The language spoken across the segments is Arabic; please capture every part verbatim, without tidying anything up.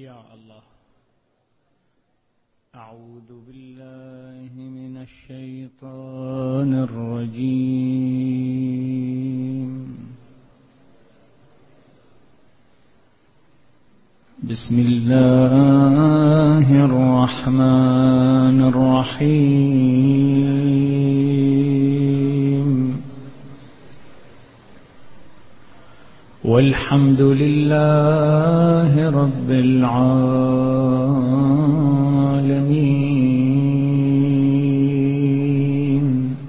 يا الله. أعوذ بالله من الشيطان الرجيم. بسم الله الرحمن الرحيم. والحمد لله رب العالمين،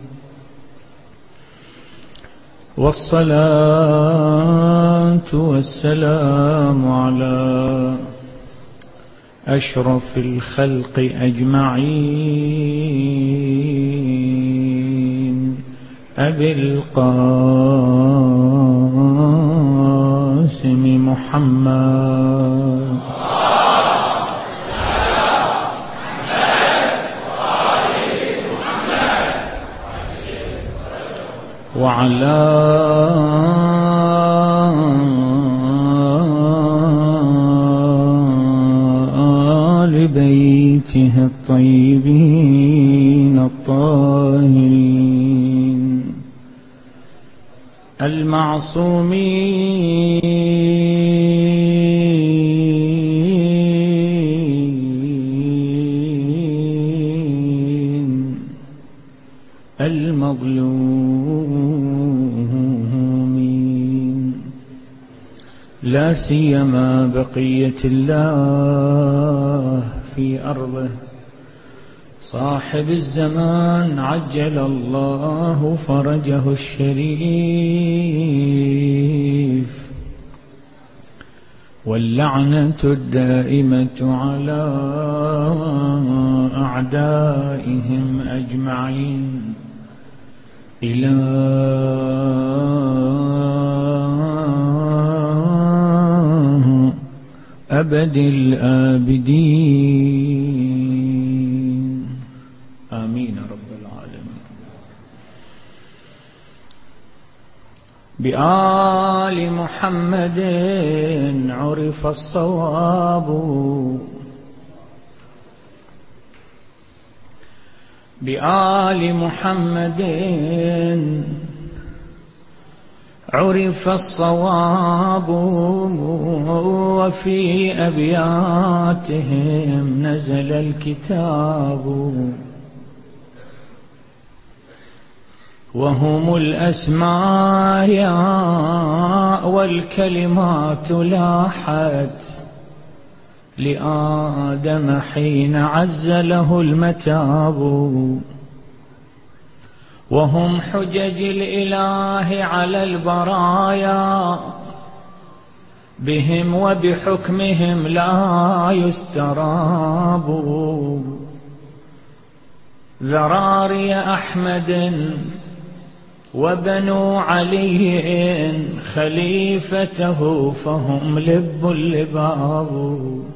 والصلاة والسلام على أشرف الخلق أجمعين، أبي القاسم محمد وعلى آل بيته الطيبين الطاهرين المعصومين المظلومين، لا سيما بقية الله في أرضه، صاحب الزمان عجل الله فرجه الشريف، واللعنة الدائمة على أعدائهم أجمعين إلى أبد الآبدين، آمين رب العالمين. بآل محمد عرف الصواب، بآل محمد عرف الصواب، وفي أبياتهم نزل الكتاب، وهم الأسماء والكلمات لاحت لآدم حين عز له المتاب، وهم حجج الإله على البرايا، بهم وبحكمهم لا يستراب، ذراري أحمد وبنو علي خليفته، فهم لب اللباب،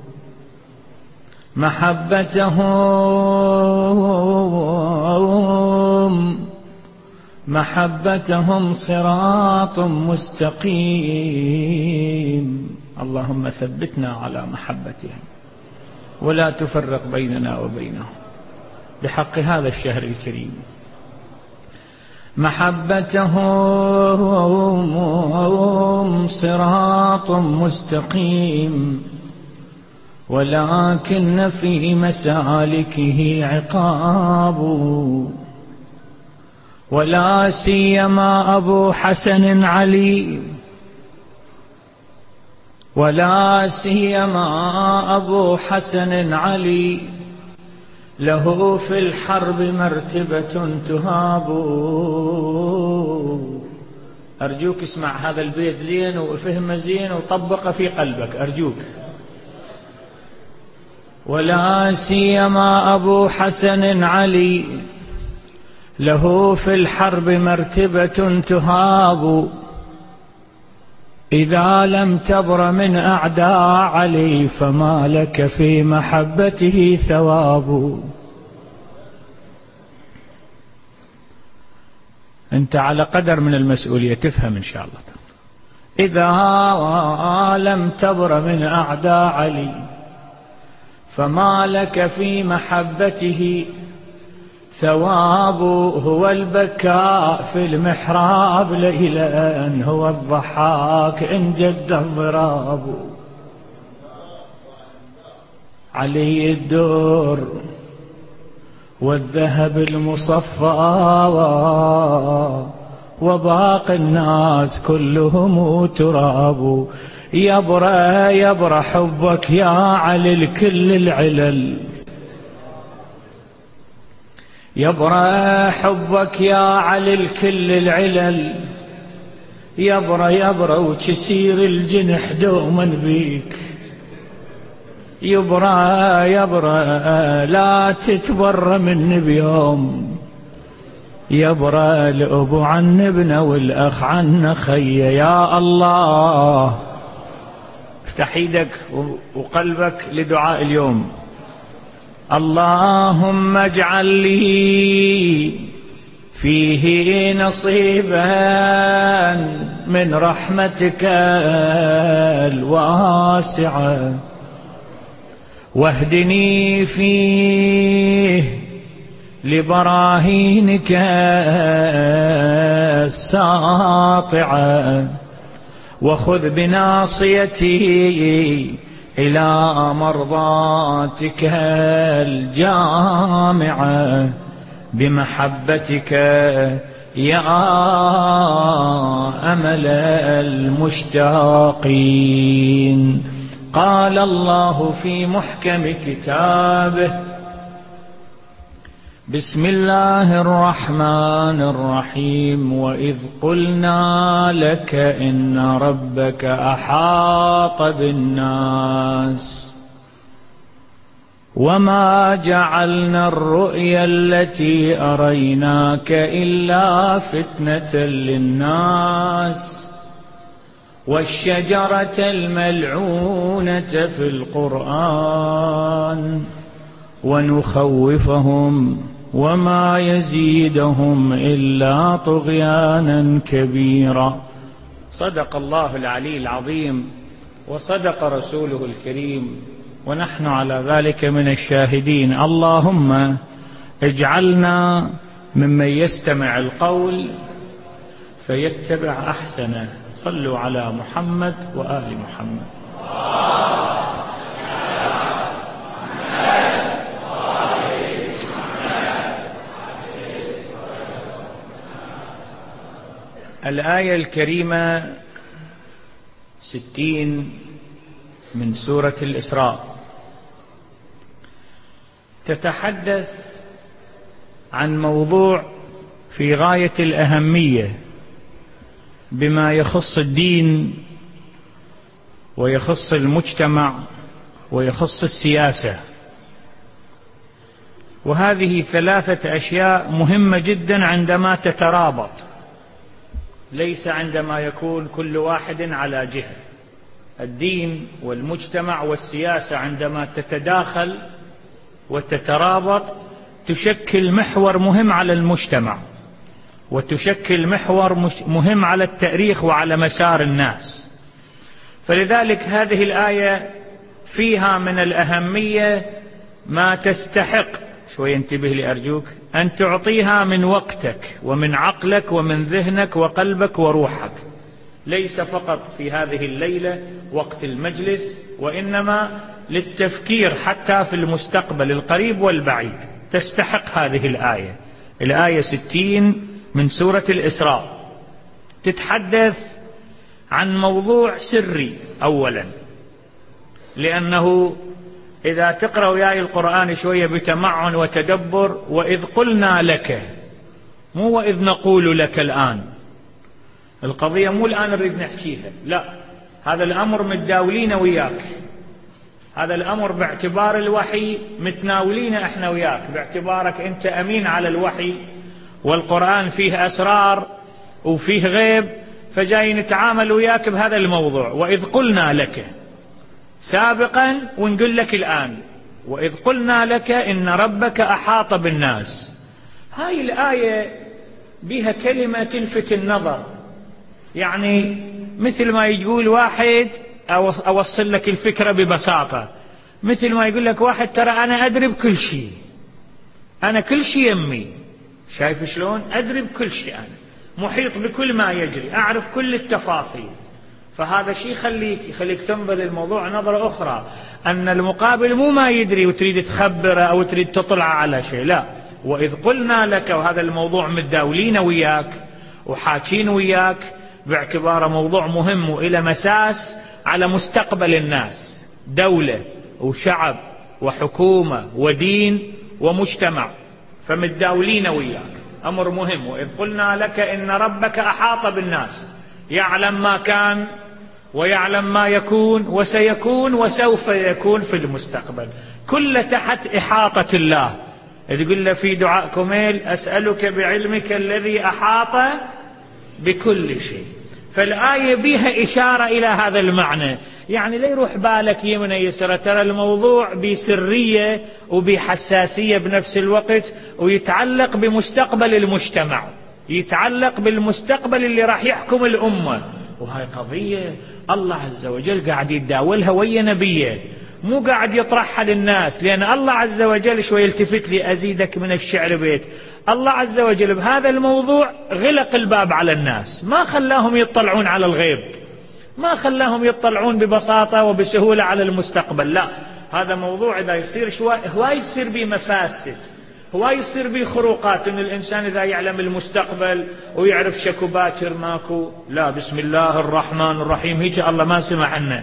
محبتهم محبتهم صراط مستقيم، اللهم ثبتنا على محبتهم ولا تفرق بيننا وبينهم بحق هذا الشهر الكريم. محبتهم صراط مستقيم، ولكن في مسالكه عقاب، ولا سيما أبو حسن علي، ولا سيما أبو حسن علي، له في الحرب مرتبة تهاب. أرجوك اسمع هذا البيت زين وفهمه زين وطبقه في قلبك أرجوك. ولا سيما أبو حسن علي، له في الحرب مرتبة تهاب، إذا لم تبر من أعداء علي فما لك في محبته ثواب. أنت على قدر من المسؤولية تفهم إن شاء الله. إذا لم تبر من أعداء علي فما لك في محبته ثواب. هو البكاء في المحراب ليلا، هو الضحاك إن جد الضراب. علي الدور والذهب المصفى وباقي الناس كلهم تراب. يبرى يبرى حبك يا علي الكل العلل، يبرى حبك يا علي الكل العلل. يبرى يبرى وتسير الجنح دوما بيك. يبرى يبرى لا تتبر مني بيوم. يبرى الأبو عن ابنه والأخ عن خيه. يا الله افتح ايدك وقلبك لدعاء اليوم. اللهم اجعل لي فيه نصيبا من رحمتك الواسعة، واهدني فيه لبراهينك الساطعة، وخذ بناصيتي إلى مرضاتك الجامعة بمحبتك يا أمل المشتاقين. قال الله في محكم كتابه: بسم الله الرحمن الرحيم. وإذ قلنا لك إن ربك أحاط بالناس وما جعلنا الرؤيا التي أريناك إلا فتنة للناس والشجرة الملعونة في القرآن ونخوفهم وما يزيدهم إلا طغيانا كبيرا. صدق الله العلي العظيم وصدق رسوله الكريم، ونحن على ذلك من الشاهدين. اللهم اجعلنا ممن يستمع القول فيتبع أحسنه. صلوا على محمد وآل محمد. الآية الكريمة ستين من سورة الإسراء تتحدث عن موضوع في غاية الأهمية بما يخص الدين ويخص المجتمع ويخص السياسة، وهذه ثلاثة أشياء مهمة جدا عندما تترابط، ليس عندما يكون كل واحد على جهة. الدين والمجتمع والسياسة عندما تتداخل وتترابط تشكل محور مهم على المجتمع، وتشكل محور مهم على التاريخ وعلى مسار الناس. فلذلك هذه الآية فيها من الأهمية ما تستحق، شوي انتبه لي أرجوك، أن تعطيها من وقتك ومن عقلك ومن ذهنك وقلبك وروحك، ليس فقط في هذه الليلة وقت المجلس، وإنما للتفكير حتى في المستقبل القريب والبعيد. تستحق هذه الآية. الآية ستين من سورة الإسراء تتحدث عن موضوع سري أولا، لأنه إذا تقرأ وياي القرآن شوية بتمعن وتدبر، وإذ قلنا لك، مو وإذ نقول لك الآن. القضية مو الآن نريد نحكيها، لا، هذا الأمر متداولين وياك، هذا الأمر باعتبار الوحي متناولين احنا وياك، باعتبارك أنت أمين على الوحي، والقرآن فيه أسرار وفيه غيب، فجاي نتعامل وياك بهذا الموضوع. وإذ قلنا لك سابقا ونقول لك الآن. وإذ قلنا لك إن ربك أحاط بالناس. هاي الآية بها كلمة تلفت النظر، يعني مثل ما يقول واحد أوصل لك الفكرة ببساطة، مثل ما يقول لك واحد ترى أنا أدري بكل شيء، أنا كل شيء يمي. شايف شلون؟ أدري بكل شيء، أنا محيط بكل ما يجري، أعرف كل التفاصيل. فهذا شيء يخليك يخليك تنظر للموضوع نظرة أخرى، أن المقابل مو ما يدري وتريد تخبره أو تريد تطلع على شيء، لا. وإذ قلنا لك، وهذا الموضوع متداولين وياك وحاكين وياك باعتباره موضوع مهم وإلى مساس على مستقبل الناس، دولة وشعب وحكومة ودين ومجتمع، فمتداولين وياك أمر مهم. وإذ قلنا لك إن ربك أحاط بالناس، يعلم ما كان ويعلم ما يكون وسيكون وسوف يكون في المستقبل، كل تحت إحاطة الله. تقول له في دعاء كميل أسألك بعلمك الذي أحاط بكل شيء. فالآية بها إشارة إلى هذا المعنى، يعني لا يروح بالك يمنى يسرى، ترى الموضوع بسرية وبحساسية بنفس الوقت، ويتعلق بمستقبل المجتمع، يتعلق بالمستقبل اللي راح يحكم الأمة. وهاي قضية الله عز وجل قاعد يتداولها ويا نبيه، مو قاعد يطرحها للناس. لأن الله عز وجل، شوي التفت لي أزيدك من الشعر بيت، الله عز وجل بهذا الموضوع غلق الباب على الناس، ما خلاهم يطلعون على الغيب، ما خلاهم يطلعون ببساطة وبسهولة على المستقبل. لا، هذا موضوع إذا يصير شوي هو يصير به مفاسد، هو يصير به خروقات، إن الإنسان إذا يعلم المستقبل ويعرف شكو باكر ماكو. لا، بسم الله الرحمن الرحيم، هيك الله ما سمع عنا.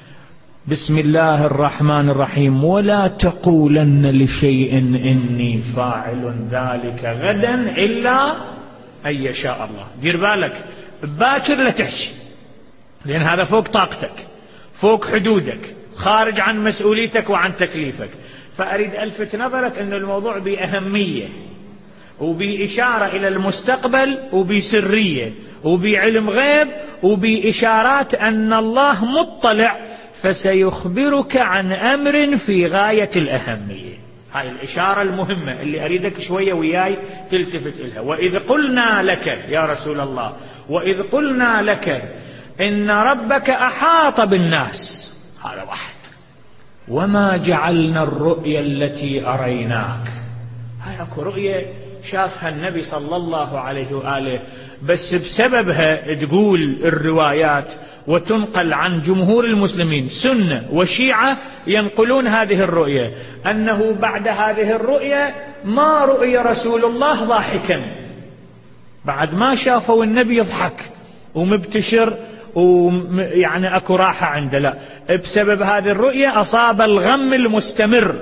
بسم الله الرحمن الرحيم، ولا تقولن لشيء إني فاعل ذلك غدا إلا أن يشاء الله. دير بالك باكر لا تحكي، لأن هذا فوق طاقتك، فوق حدودك، خارج عن مسؤوليتك وعن تكليفك. فأريد ألفت نظرك أن الموضوع بأهمية وبإشارة إلى المستقبل وبسرية وبعلم غيب وبإشارات أن الله مطلع فسيخبرك عن أمر في غاية الأهمية. هاي الإشارة المهمة اللي أريدك شوية وياي تلتفت إلها. وإذ قلنا لك يا رسول الله، وإذ قلنا لك إن ربك أحاط بالناس، هذا واحد. وما جعلنا الرؤيا التي أريناك، هاي أكو رؤية شافها النبي صلى الله عليه وآله، بس بسببها تقول الروايات وتنقل عن جمهور المسلمين سنة وشيعة ينقلون هذه الرؤية، أنه بعد هذه الرؤية ما رؤي رسول الله ضاحكا، بعد ما شافوا النبي يضحك ومبتشر ويعني أكو راحة عنده، لا، بسبب هذه الرؤية أصاب الغم المستمر،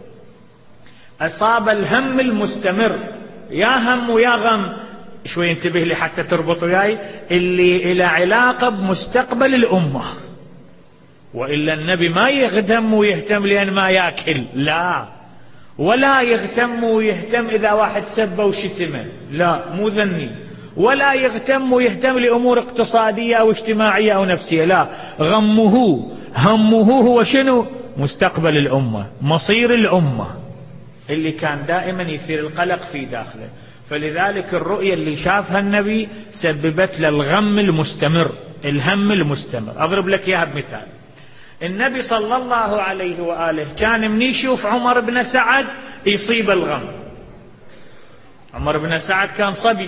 أصاب الهم المستمر، يا هم ويا غم. شوي انتبه لي حتى تربط وياي، اللي إلى علاقة بمستقبل الأمة. وإلا النبي ما يغتم ويهتم لأن ما يأكل، لا، ولا يغتم ويهتم إذا واحد سبه وشتمه، لا، مو ذني، ولا يغتم ويهتم لأمور اقتصادية أو اجتماعية أو نفسية، لا، غمه همه هو شنو؟ مستقبل الأمة، مصير الأمة، اللي كان دائما يثير القلق في داخله. فلذلك الرؤية اللي شافها النبي سببت له الغم المستمر، الهم المستمر. أضرب لك إياها بمثال. النبي صلى الله عليه وآله كان من يشوف عمر بن سعد يصيب الغم. عمر بن سعد كان صبي،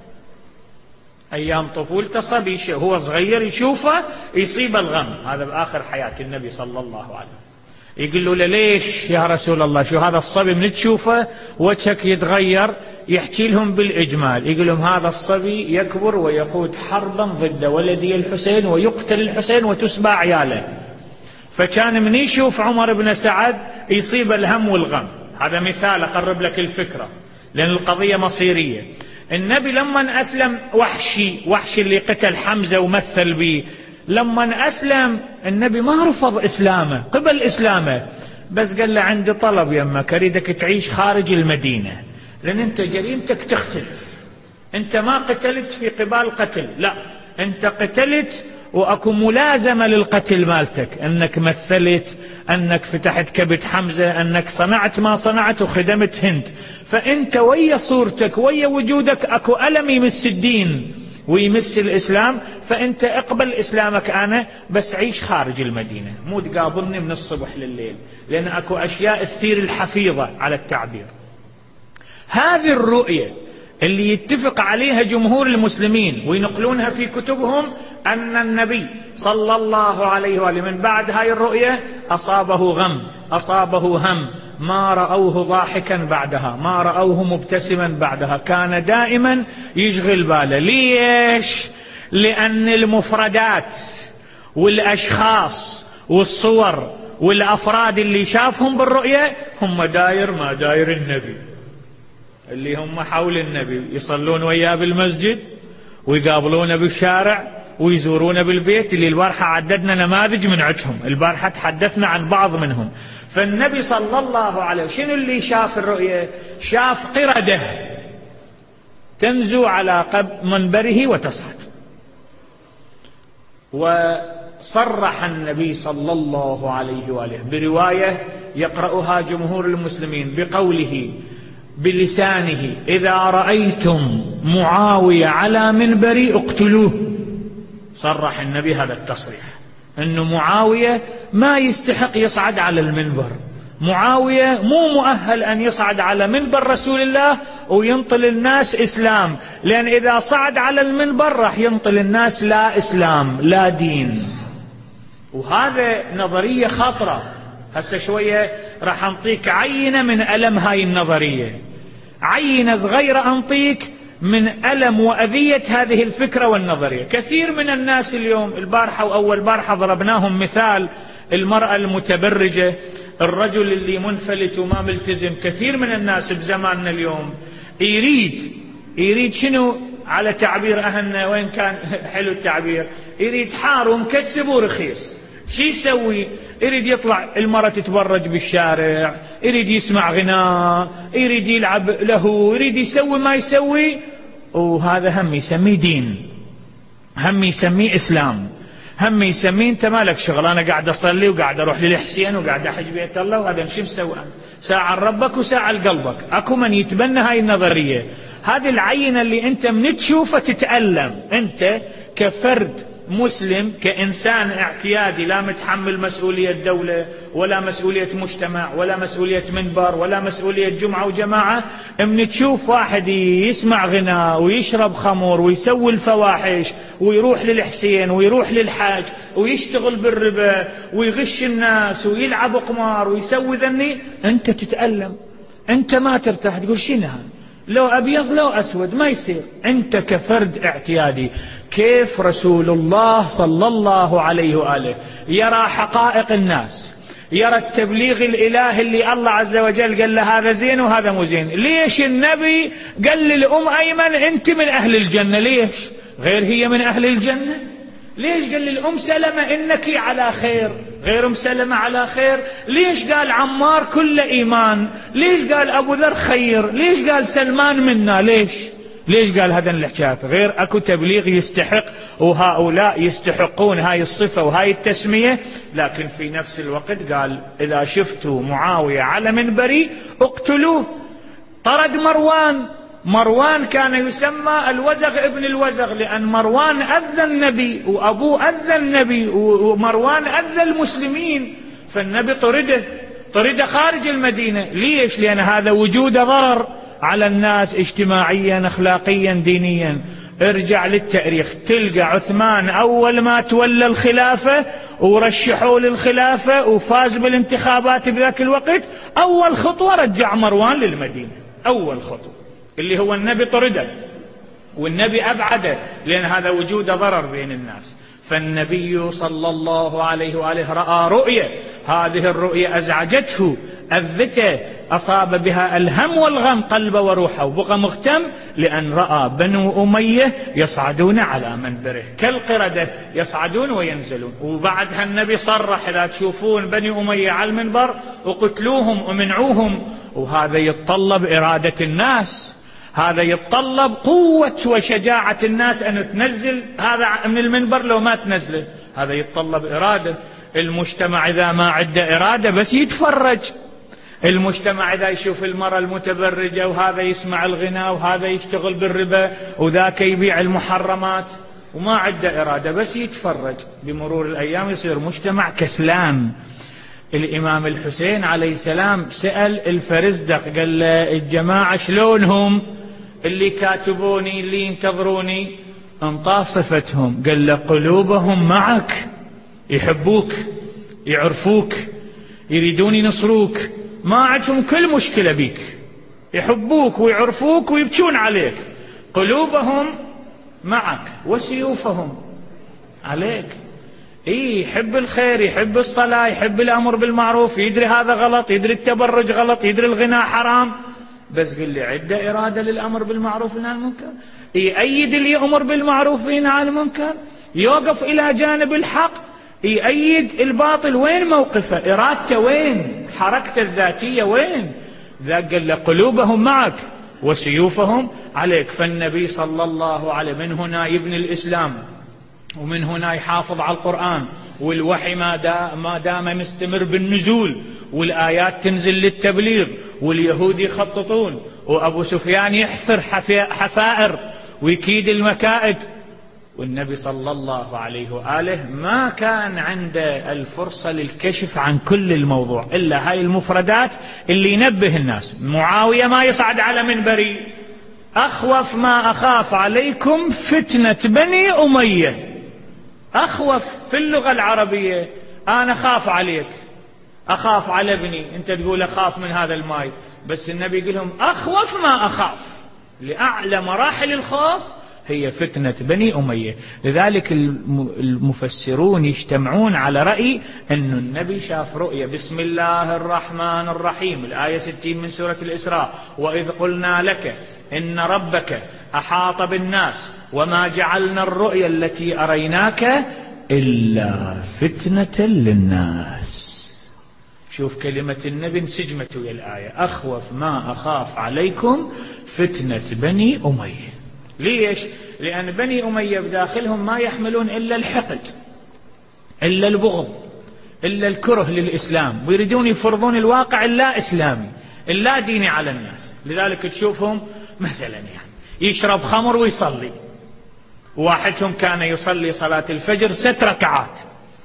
أيام طفولته صبي، هو صغير يشوفه يصيب الغم. هذا بآخر حياة النبي صلى الله عليه وسلم. يقول له ليش يا رسول الله، شو هذا الصبي من تشوفه وجهك يتغير؟ يحكي لهم بالإجمال، يقول لهم هذا الصبي يكبر ويقود حربا ضد ولدي الحسين ويقتل الحسين وتسبى عياله. فكان من يشوف عمر بن سعد يصيب الهم والغم. هذا مثال أقرب لك الفكرة، لأن القضية مصيرية. النبي لما أسلم وحشي، وحشي اللي قتل حمزة ومثل به، لما أسلم النبي ما رفض إسلامه قبل إسلامه، بس قال له عندي طلب يمك، أريدك تعيش خارج المدينة، لأن أنت جريمتك تختلف، أنت ما قتلت في قبال قتل، لا، أنت قتلت وأكو ملازمة للقتل مالتك، أنك مثلت، أنك فتحت كبت حمزة، أنك صنعت ما صنعت وخدمت هند، فأنت ويا صورتك ويا وجودك أكو ألم يمس الدين، ويمس الإسلام فأنت اقبل إسلامك أنا، بس عيش خارج المدينة، مو تقابلني من الصبح لليل، لأن أكو أشياء تثير الحفيظة على التعبير. هذه الرؤية اللي يتفق عليها جمهور المسلمين وينقلونها في كتبهم، أن النبي صلى الله عليه وآله من بعد هاي الرؤية أصابه غم، أصابه هم، ما رأوه ضاحكا بعدها، ما رأوه مبتسما بعدها، كان دائما يشغل باله. ليش؟ لأن المفردات والأشخاص والصور والأفراد اللي شافهم بالرؤية هم داير ما داير النبي، اللي هم حول النبي، يصلون وياه بالمسجد ويقابلونه بالشارع ويزورونه بالبيت، اللي البارحة عددنا نماذج من عندهم، البارحة تحدثنا عن بعض منهم. فالنبي صلى الله عليه وسلم شنو اللي شاف الرؤية؟ شاف قردة تنزو على منبره وتصعد. وصرح النبي صلى الله عليه وآله برواية يقرأها جمهور المسلمين بقوله بلسانه: إذا رأيتم معاوية على منبري اقتلوه. صرح النبي هذا التصريح، أن معاوية ما يستحق يصعد على المنبر، معاوية مو مؤهل أن يصعد على منبر رسول الله وينطل الناس إسلام، لأن إذا صعد على المنبر راح ينطل الناس لا إسلام لا دين. وهذا نظرية خطرة. هسه شوية راح أنطيك عينة من ألم هاي النظرية، عينة صغيرة أنطيك من ألم وأذية هذه الفكرة والنظرية. كثير من الناس اليوم، البارحة وأول بارحة ضربناهم مثال المرأة المتبرجة، الرجل اللي منفلت وما ملتزم. كثير من الناس بزماننا اليوم يريد يريد شنو على تعبير أهلنا، وين كان حلو التعبير، يريد حار ومكسب ورخيص. شي يسوي؟ يريد يطلع المرأة تتبرج بالشارع، يريد يسمع غناء، يريد يلعب له، يريد يسوي ما يسوي، وهذا هم يسميه دين، هم يسميه إسلام، هم يسميه أنت مالك شغل، أنا قاعد أصلي وقاعد أروح للحسين وقاعد أحج بيت الله، وهذا شو مسوي؟ ساعة لربك وساعة لقلبك. أكو من يتبنى هاي النظرية. هذه العينة اللي أنت من تشوفه تتألم، أنت كفرد مسلم كإنسان اعتيادي لا متحمل مسؤولية دولة ولا مسؤولية مجتمع ولا مسؤولية منبر ولا مسؤولية جمعة وجماعة، من تشوف واحد يسمع غناء ويشرب خمر ويسوي الفواحش ويروح للحسين ويروح للحاج ويشتغل بالربا ويغش الناس ويلعب قمار ويسوي ذني، أنت تتألم، أنت ما ترتاح، تقول شنو هذا؟ لو أبيض لو أسود ما يصير. أنت كفرد اعتيادي. كيف رسول الله صلى الله عليه وآله يرى حقائق الناس، يرى التبليغ الإلهي اللي الله عز وجل قال له هذا زين وهذا مو زين؟ ليش النبي قال للأم أيمن أنت من أهل الجنة؟ ليش؟ غير هي من أهل الجنة؟ ليش قال للأم سلمة إنك على خير غير أم سلمة على خير؟ ليش قال عمار كل إيمان؟ ليش قال أبو ذر خير؟ ليش قال سلمان منا؟ ليش؟ ليش قال هذا الحكايات؟ غير أكو تبليغ يستحق، وهؤلاء يستحقون هاي الصفة وهاي التسمية، لكن في نفس الوقت قال إذا شفتوا معاوية على منبري اقتلوه. طرد مروان. مروان كان يسمى الوزغ ابن الوزغ، لأن مروان أذى النبي وأبوه أذى النبي ومروان أذى المسلمين، فالنبي طرده طرده خارج المدينة. ليش؟ لأن هذا وجود ضرر على الناس اجتماعيا أخلاقيا دينيا. ارجع للتاريخ تلقى عثمان أول ما تولى الخلافة ورشحوا للخلافة وفاز بالانتخابات بذاك الوقت، أول خطوة رجع مروان للمدينة، أول خطوة اللي هو النبي طرده والنبي أبعده، لأن هذا وجود ضرر بين الناس. فالنبي صلى الله عليه وآله رأى رؤية، هذه الرؤية أزعجته أذته، أصاب بها الهم والغم قلبه وروحه، وبقى مغتم لأن رأى بنو أمية يصعدون على منبره كالقردة، يصعدون وينزلون. وبعدها النبي صرح إذا تشوفون بني أمية على المنبر وقتلوهم ومنعوهم. وهذا يتطلب إرادة الناس، هذا يتطلب قوة وشجاعة الناس أن تنزل هذا من المنبر، لو ما تنزله هذا يتطلب إرادة. المجتمع إذا ما عنده إرادة بس يتفرج، المجتمع إذا يشوف المرأة المتبرجة وهذا يسمع الغناء وهذا يشتغل بالربا وذاك يبيع المحرمات وما عنده إرادة بس يتفرج، بمرور الأيام يصير مجتمع كسلان. الإمام الحسين عليه السلام سأل الفرزدق قال له الجماعة شلونهم اللي كاتبوني اللي ينتظروني؟ انطى صفتهم، قال له قلوبهم معك، يحبوك يعرفوك يريدون ينصروك، ما عندهم كل مشكلة بيك، يحبوك ويعرفوك ويبكون عليك، قلوبهم معك وسيوفهم عليك. إيه يحب الخير، يحب الصلاة، يحب الأمر بالمعروف، يدري هذا غلط، يدري التبرج غلط، يدري الغناء حرام، بس قل لي عنده إرادة للأمر بالمعروف والنهي عن المنكر، يأيد اللي يأمر بالمعروف وينهى عن المنكر، يوقف إلى جانب الحق، يأيد الباطل. وين موقفه؟ إرادته وين؟ حركته الذاتية وين؟ ذاك قال له قلوبهم معك وسيوفهم عليك. فالنبي صلى الله عليه من هنا يبني الإسلام، ومن هنا يحافظ على القرآن، والوحي ما دام, ما دام مستمر بالنزول، والآيات تنزل للتبليغ، واليهود يخططون، وأبو سفيان يحفر حفائر ويكيد المكائد، والنبي صلى الله عليه وآله ما كان عنده الفرصة للكشف عن كل الموضوع إلا هاي المفردات اللي ينبه الناس. معاوية ما يصعد على منبري أخوف ما أخاف عليكم فتنة بني أمية. أخوف في اللغة العربية أنا خاف عليك، أخاف على ابني، أنت تقول أخاف من هذا الماي، بس النبي يقول لهم أخوف ما أخاف، لأعلى مراحل الخوف هي فتنة بني أمية. لذلك المفسرون يجتمعون على رأي أن النبي شاف رؤية. بسم الله الرحمن الرحيم، الآية ستين من سورة الإسراء، وإذ قلنا لك إن ربك أحاط بالناس وما جعلنا الرؤيا التي أريناك إلا فتنة للناس. شوف كلمة النبي انسجمت ويا الآية، أخوف ما أخاف عليكم فتنة بني أمية. ليش؟ لأن بني أمية بداخلهم ما يحملون إلا الحقد، إلا البغض، إلا الكره للإسلام، ويريدون يفرضون الواقع اللا إسلامي اللا ديني على الناس. لذلك تشوفهم مثلا يعني يشرب خمر ويصلي، واحدهم كان يصلي صلاة الفجر ست ركعات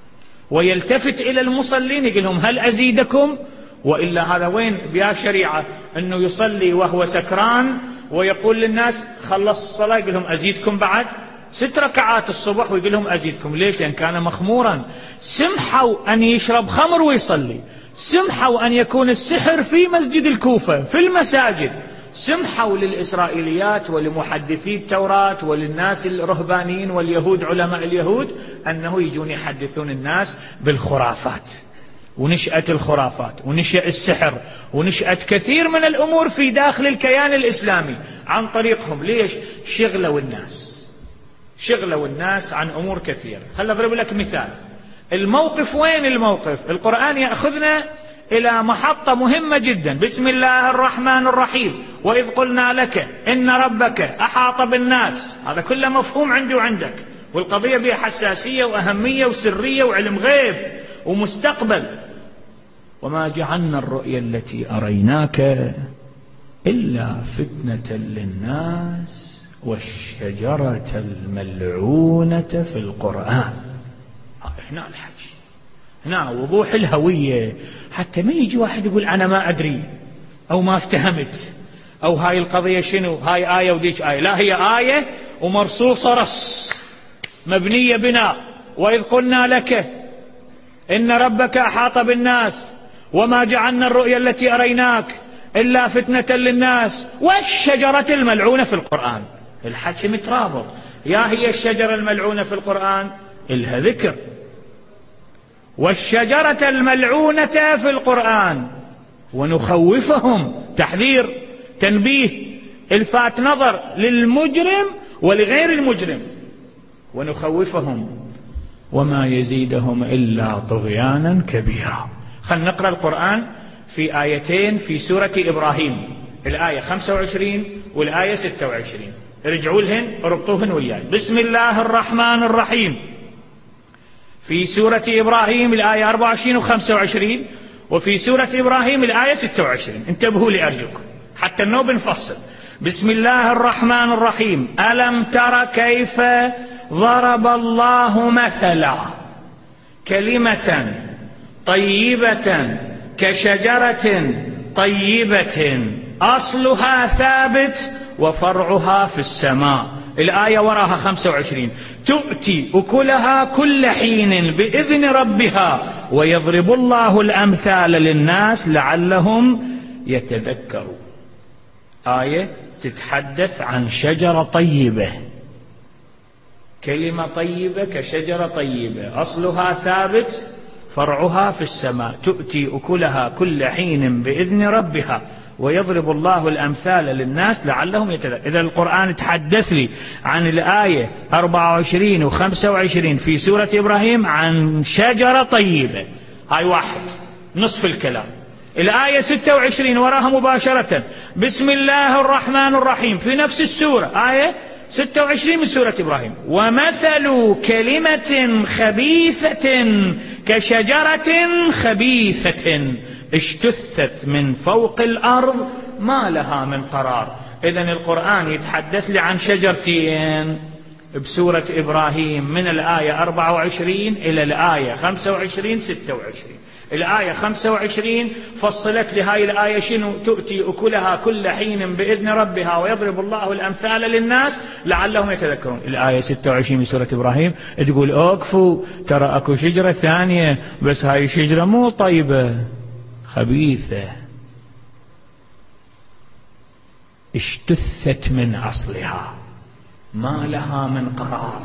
ويلتفت إلى المصلين يقول لهم هل أزيدكم؟ وإلا هذا وين بيا شريعة أنه يصلي وهو سكران ويقول للناس خلص الصلاة يقول لهم أزيدكم بعد ست ركعات الصبح، ويقول لهم أزيدكم. ليش؟ لأن كان مخمورا. سمحوا أن يشرب خمر ويصلي، سمحوا أن يكون السحر في مسجد الكوفة في المساجد، سمحوا للإسرائيليات ولمحدثي التوراة وللناس الرهبانيين واليهود علماء اليهود أنه يجون يحدثون الناس بالخرافات، ونشأة الخرافات ونشأ السحر ونشأة كثير من الأمور في داخل الكيان الإسلامي عن طريقهم. ليش؟ شغلوا الناس، شغلوا الناس عن أمور كثيرة. خل أضرب لك مثال. الموقف وين الموقف؟ القرآن يأخذنا إلى محطة مهمة جدا. بسم الله الرحمن الرحيم، وإذ قلنا لك إن ربك أحاط بالناس، هذا كله مفهوم عندي وعندك، والقضية بها حساسية وأهمية وسرية وعلم غيب ومستقبل. وما جعلنا الرؤيا التي أريناك إلا فتنة للناس والشجرة الملعونة في القرآن. هنا الحكي، هنا وضوح الهوية، حتى ما يجي واحد يقول أنا ما أدري أو ما افتهمت أو هاي القضية شنو، هاي آية وديش آية. لا، هي آية ومرصوصة رص، مبنية بناء. وإذ قلنا لك إن ربك أحاط بالناس وما جعلنا الرؤيا التي أريناك إلا فتنة للناس والشجرة الملعونة في القرآن. الحكي مترابط. يا هي الشجرة الملعونة في القرآن إلها ذكر، والشجرة الملعونة في القرآن، ونخوفهم، تحذير، تنبيه، الفات نظر للمجرم ولغير المجرم، ونخوفهم وما يزيدهم إلا طغيانا كبيرا. خلنا نقرأ القرآن في آيتين في سورة إبراهيم، الآية خمسة وعشرين والآية ستة وعشرين، ارجعوا لهن اربطوهن وياي. بسم الله الرحمن الرحيم في سورة إبراهيم الآية أربعة وعشرين وخمسة وعشرين، وفي سورة إبراهيم الآية ستة وعشرين. انتبهوا لي أرجوكم حتى النوب نفصل. بسم الله الرحمن الرحيم. ألم تر كيف ضرب الله مثلا كلمة طيبة كشجرة طيبة أصلها ثابت وفرعها في السماء. الآية وراها خمسة وعشرين. تؤتي أكلها كل حين بإذن ربها ويضرب الله الأمثال للناس لعلهم يتذكروا. آية تتحدث عن شجرة طيبة، كلمة طيبة كشجرة طيبة أصلها ثابت فرعها في السماء، تؤتي أكلها كل حين بإذن ربها ويضرب الله الأمثال للناس لعلهم يتذكرون. إذا القرآن تحدث لي عن الآية أربعة وعشرين وخمسة وعشرين في سورة إبراهيم عن شجرة طيبة، هاي واحد نصف الكلام. الآية ستة وعشرين وراها مباشرة بسم الله الرحمن الرحيم في نفس السورة، آية ستة وعشرين من سورة إبراهيم. ومثل كلمة خبيثة كشجرة خبيثة اجتثت من فوق الأرض ما لها من قرار. إذن القرآن يتحدث لي عن شجرتين بسورة إبراهيم من الآية أربعة وعشرين إلى الآية خمسة وعشرين ستة وعشرين. الآية خمسة وعشرين فصلت لهاي الآية شنو؟ تؤتي أكلها كل حين بإذن ربها ويضرب الله الأمثال للناس لعلهم يتذكرون. الآية ستة وعشرين من سورة إبراهيم تقول أوقفوا ترى أكو شجرة ثانية بس هاي الشجرة مو طيبة خبيثة اجتثت من أصلها ما لها من قرار.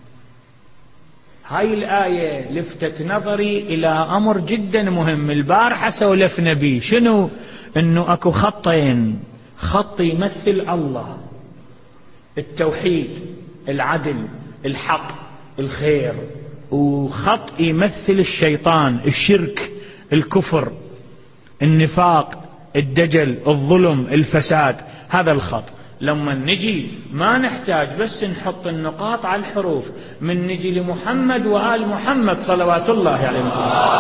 هاي الآية لفتت نظري إلى أمر جدا مهم البارحة سولفنا به. شنو؟ إنه أكو خطين، خط يمثل الله التوحيد العدل الحق الخير، وخط يمثل الشيطان الشرك الكفر النفاق الدجل الظلم الفساد. هذا الخط لما نجي ما نحتاج بس نحط النقاط على الحروف، من نجي لمحمد وآل محمد صلوات الله عليهم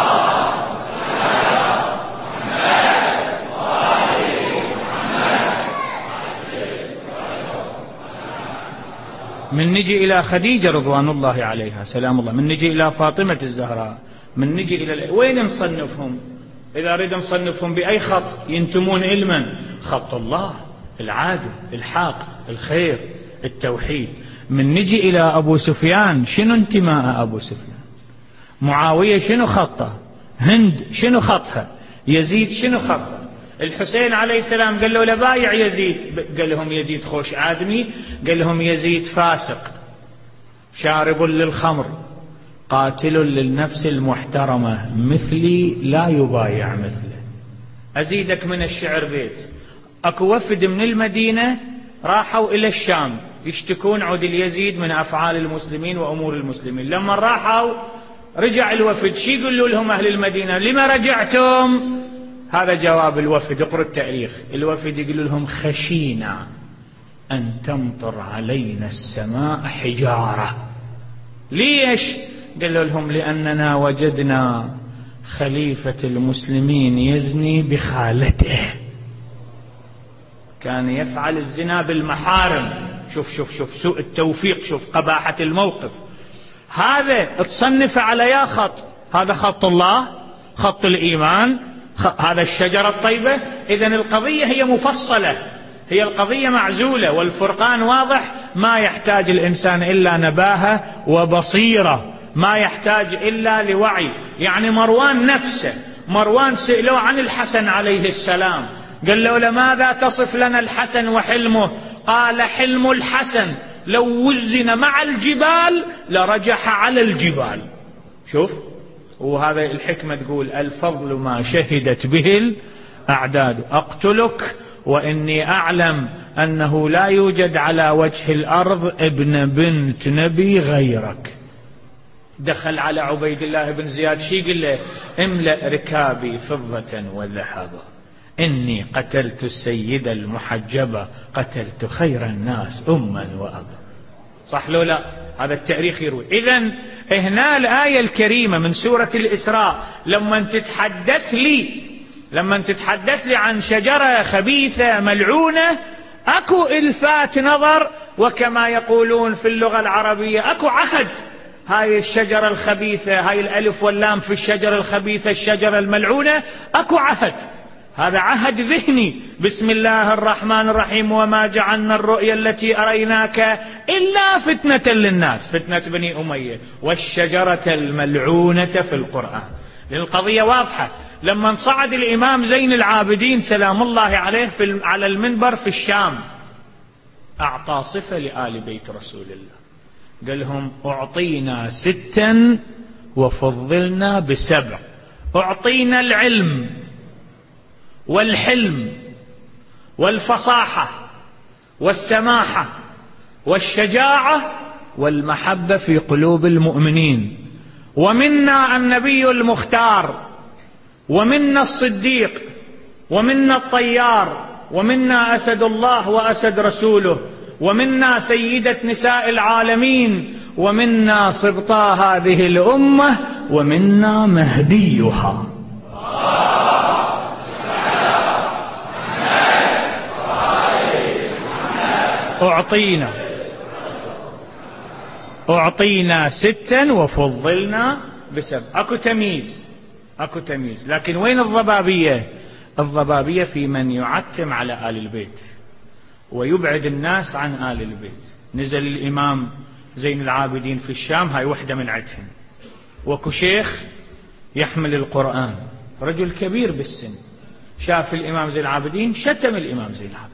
من نجي إلى خديجة رضوان الله عليها سلام الله، من نجي إلى فاطمة الزهراء، من نجي إلى وين نصنفهم؟ إذا أريد نصنفهم بأي خط ينتمون إلمن؟ خط الله العادل الحق الخير التوحيد. من نجي إلى أبو سفيان شنو انتماء أبو سفيان؟ معاوية شنو خطه؟ هند شنو خطها؟ يزيد شنو خطه؟ الحسين عليه السلام قال له لبايع يزيد، قال لهم يزيد خوش آدمي، قال لهم يزيد فاسق شارب للخمر قاتل للنفس المحترمة مثلي لا يبايع مثله. أزيدك من الشعر بيت. أكو وفد من المدينة راحوا إلى الشام يشتكون عود اليزيد من أفعال المسلمين وأمور المسلمين. لما راحوا رجع الوفد شي يقولوا لهم أهل المدينة؟ لما رجعتم؟ هذا جواب الوفد، اقرأ التاريخ. الوفد يقول لهم خشينا أن تمطر علينا السماء حجارة. ليش؟ قالوا لهم لأننا وجدنا خليفة المسلمين يزني بخالته، كان يفعل الزنا بالمحارم. شوف شوف شوف سوء التوفيق، شوف قباحة الموقف. هذا تصنف على يا خط، هذا خط الله خط الإيمان، هذا الشجرة الطيبة. إذن القضية هي مفصلة، هي القضية معزولة والفرقان واضح. ما يحتاج الإنسان إلا نباهة وبصيرة، ما يحتاج إلا لوعي. يعني مروان نفسه، مروان سئلوا عن الحسن عليه السلام قال له لماذا تصف لنا الحسن وحلمه؟ قال حلم الحسن لو وزن مع الجبال لرجح على الجبال. شوف، وهذا الحكمة تقول الفضل ما شهدت به الأعداد. أقتلك وإني أعلم أنه لا يوجد على وجه الأرض ابن بنت نبي غيرك. دخل على عبيد الله بن زياد شي قال له املأ ركابي فضة وذهبا إني قتلت السيدة المحجبة قتلت خير الناس أما وأبا. صح لو لا؟ هذا التاريخ يروي. إذن هنا الآية الكريمة من سورة الإسراء لما تتحدث لي لما تتحدث لي عن شجرة خبيثة ملعونة، أكو إلفات نظر، وكما يقولون في اللغة العربية أكو عهد. هاي الشجرة الخبيثة، هاي الألف واللام في الشجرة الخبيثة، الشجرة الملعونة، أكو عهد. هذا عهد ذهني. بسم الله الرحمن الرحيم: وما جعلنا الرؤيا التي أريناك إلا فتنة للناس، فتنة بني أمية، والشجرة الملعونة في القرآن. القضية واضحة. لما صعد الإمام زين العابدين سلام الله عليه في على المنبر في الشام، أعطى صفة لآل بيت رسول الله، قال لهم: أعطينا ستا وفضلنا بسبع. أعطينا العلم والحلم والفصاحة والسماحة والشجاعة والمحبة في قلوب المؤمنين، ومنا النبي المختار، ومنا الصديق، ومنا الطيار، ومنا أسد الله وأسد رسوله، ومنا سيدة نساء العالمين، ومنا سبطا هذه الأمة، ومنا مهديها. أعطينا أعطينا ستا وفضلنا بسبع. أكو تمييز أكو تمييز. لكن وين الضبابية؟ الضبابية في من يعتم على آل البيت ويبعد الناس عن آل البيت. نزل الإمام زين العابدين في الشام، هاي وحدة من عدهم، وكو شيخ يحمل القرآن، رجل كبير بالسن، شاف الإمام زين العابدين، شتم الإمام زين العابدين،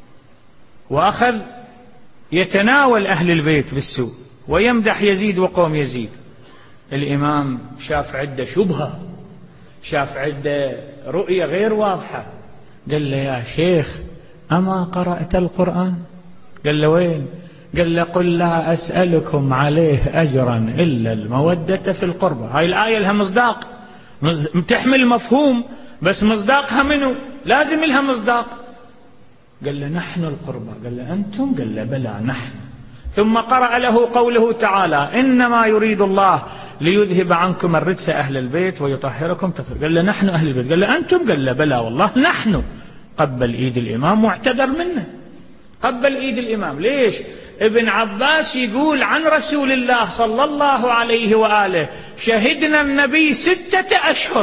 وأخذ يتناول أهل البيت بالسوء ويمدح يزيد وقوم يزيد. الإمام شاف عدة شبهة، شاف عدة رؤية غير واضحة، قال له: يا شيخ أما قرأت القرآن؟ قال له: وين؟ قال له: قل لا أسألكم عليه أجرا إلا المودة في القربى. هاي الآية لها مصداق، تحمل مفهوم، بس مصداقها منه؟ لازم لها مصداق. قال له: نحن القربى. قال له: أنتم؟ قال له: بلى نحن. ثم قرأ له قوله تعالى: إنما يريد الله ليذهب عنكم الرجس أهل البيت ويطهركم تطهيرا. قال له: نحن أهل البيت. قال له: أنتم؟ قال له: بلى والله نحن. قبل إيد الإمام واعتذر منه، قبل إيد الإمام. ليش؟ ابن عباس يقول عن رسول الله صلى الله عليه وآله: شهدنا النبي ستة أشهر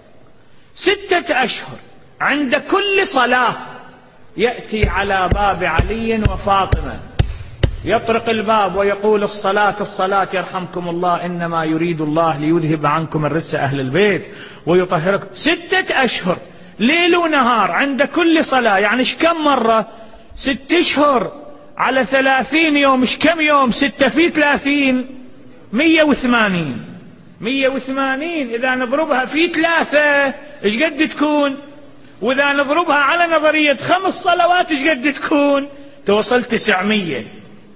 ستة أشهر عند كل صلاة يأتي على باب علي وفاطمة، يطرق الباب ويقول: الصلاة الصلاة يرحمكم الله، إنما يريد الله ليذهب عنكم الرجس أهل البيت ويطهركم. ستة أشهر ليل ونهار عند كل صلاة. يعني ايش كم مرة؟ ست أشهر على ثلاثين يوم، ايش كم يوم؟ ستة في ثلاثين، مية وثمانين. مية وثمانين إذا نضربها في ثلاثة ايش قد تكون؟ وإذا نضربها على نظرية خمس صلوات ايش قد تكون؟ توصل تسعمية.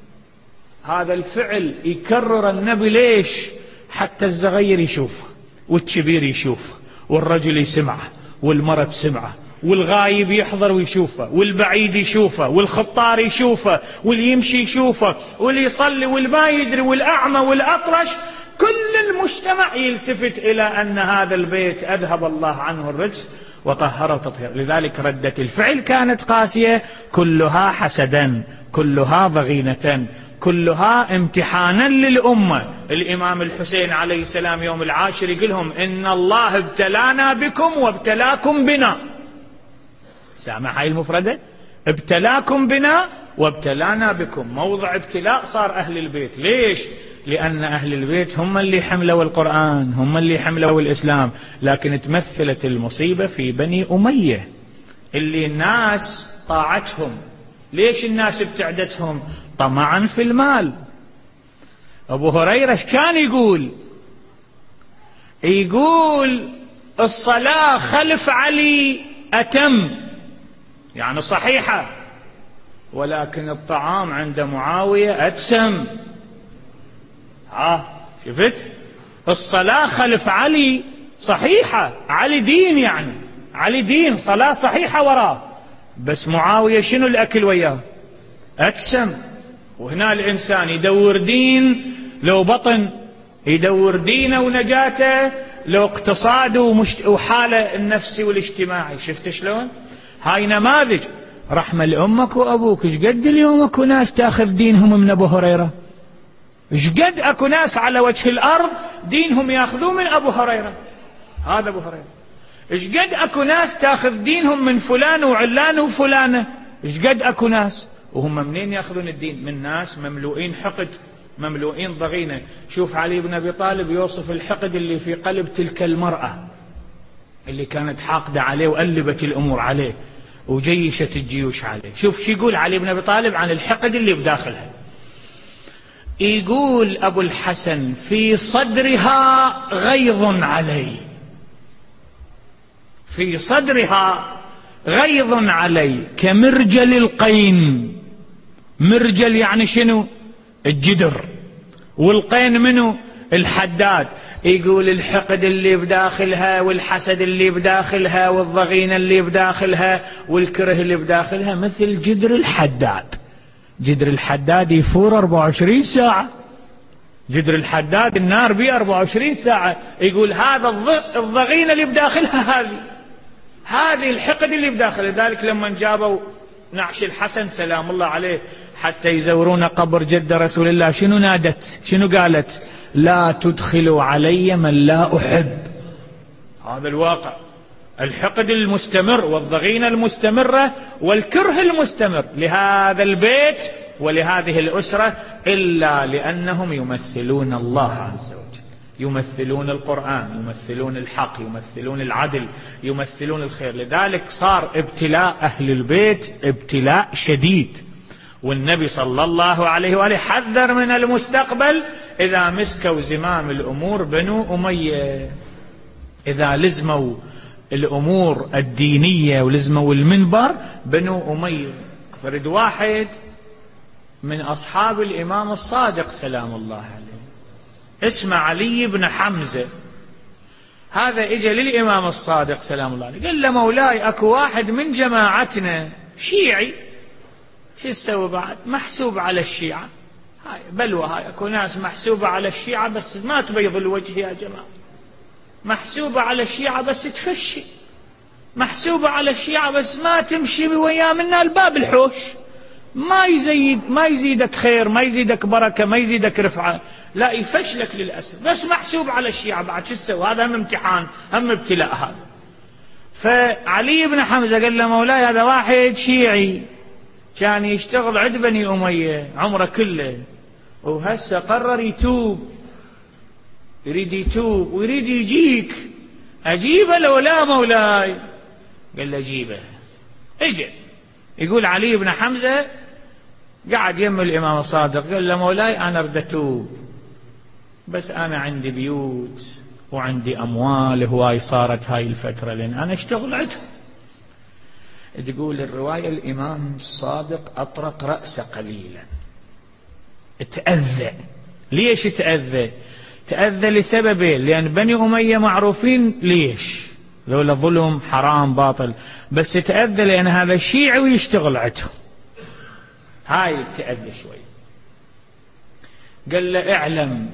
هذا الفعل يكرر النبي. ليش؟ حتى الصغير يشوفه، والكبير يشوفه، والرجل يسمعه، والمرأة تسمعه، والغايب يحضر ويشوفه، والبعيد يشوفه، والخطار يشوفه، واللي يمشي يشوفه، واللي يصلي والما يدري، والأعمى والأطرش، كل المجتمع يلتفت إلى أن هذا البيت أذهب الله عنه الرجس وطهره تطهير. لذلك ردة الفعل كانت قاسية، كلها حسدا، كلها ضغينة، كلها امتحانا للأمة. الإمام الحسين عليه السلام يوم العاشر يقول لهم: إن الله ابتلانا بكم وابتلاكم بنا. سامع هاي المفردة؟ ابتلاكم بنا وابتلانا بكم. موضع ابتلاء صار أهل البيت. ليش؟ لأن أهل البيت هم اللي حملوا القرآن، هم اللي حملوا الإسلام. لكن تمثلت المصيبة في بني أمية اللي الناس طاعتهم. ليش الناس ابتعدتهم؟ طمعا في المال. أبو هريرة كان يقول يقول الصلاة خلف علي أتم، يعني صحيحة، ولكن الطعام عند معاوية أتسم. ها شفت؟ الصلاة خلف علي صحيحة، علي دين، يعني علي دين، صلاة صحيحة وراه، بس معاوية شنو الأكل وياه؟ أتسم. وهنا الإنسان يدور دين، لو بطن يدور دينه ونجاته لو اقتصاده ومشت... وحاله النفسي والاجتماعي. شفت شلون؟ هاي نماذج رحمة لأمك وأبوك. ايش قد اليوم اكو ناس تاخذ دينهم من أبو هريرة؟ ايش قد اكو ناس على وجه الأرض دينهم ياخذوه من أبو هريرة؟ هذا أبو هريرة. ايش قد اكو ناس تاخذ دينهم من فلان وعلان وفلانة؟ ايش قد اكو ناس وهم منين ياخذون الدين؟ من ناس مملوئين حقد، مملوئين ضغينة. شوف علي بن أبي طالب يوصف الحقد اللي في قلب تلك المرأة اللي كانت حاقدة عليه وقلبت الأمور عليه وجيشت الجيوش عليه. شوف شو يقول علي بن أبي طالب عن الحقد اللي بداخلها. يقول أبو الحسن: في صدرها غيظ علي، في صدرها غيظ علي كمرجل القين. مرجل يعني شنو؟ الجدر، والقين منه الحداد. يقول الحقد اللي بداخلها والحسد اللي بداخلها والضغينة اللي بداخلها والكره اللي بداخلها مثل جدر الحداد. جدر الحداد يفور أربعة وعشرين ساعة. جدر الحداد النار بيه أربعة وعشرين ساعة. يقول هذا الضغينة اللي بداخلها هذه هذه الحقد اللي بداخلها. ذلك لما جابوا نعش الحسن سلام الله عليه حتى يزورون قبر جد رسول الله، شنو نادت؟ شنو قالت؟ لا تدخلوا علي من لا أحب. هذا الواقع. الحقد المستمر والضغينة المستمرة والكره المستمر لهذا البيت ولهذه الأسرة، إلا لأنهم يمثلون الله عز وجل، يمثلون القرآن، يمثلون الحق، يمثلون العدل، يمثلون الخير. لذلك صار ابتلاء أهل البيت ابتلاء شديد. والنبي صلى الله عليه وآله حذر من المستقبل إذا مسكوا زمام الأمور بنو أمية، إذا لزموا الأمور الدينية ولزموا المنبر بنو أمية. فرد واحد من أصحاب الإمام الصادق سلام الله عليه اسمه علي بن حمزة. هذا إجا للإمام الصادق سلام الله عليه قال له: مولاي أكو واحد من جماعتنا شيعي، شو تسوي بعد؟ محسوب على الشيعة. هاي بلوى، هاي اكو ناس محسوبة على الشيعة بس ما تبيض الوجه يا جماعة، محسوبة على الشيعة بس تفشي، محسوبة على الشيعة بس ما تمشي وياه منا الباب الحوش، ما يزيد ما يزيدك خير، ما يزيدك بركة، ما يزيدك رفعة، لا يفشلك للأسف. بس محسوب على الشيعة بعد شو تسوي؟ هذا هم امتحان، هم ابتلاء هذا. فعلي بن حمزة قال له: مولاي هذا واحد شيعي كان يشتغل عند بني أمية عمره كله، وهسه قرر يتوب، يريد يتوب ويريد يجيك، أجيبه لو لا مولاي؟ قال له: جيبه. اجى. يقول علي بن حمزة قعد يم الإمام الصادق قال له: مولاي أنا أريد أتوب بس أنا عندي بيوت وعندي أموال هواي صارت هاي الفترة لأن أنا اشتغل عندهم. تقول الرواية الإمام الصادق أطرق رأسه قليلا، تأذى. ليش تأذى؟ تأذى لسببين، لأن بني أمية معروفين ليش؟ ذولا ظلم حرام باطل، بس تأذى لأن هذا شيعي ويشتغل عندهم، هاي تأذى شوي. قال له: اعلم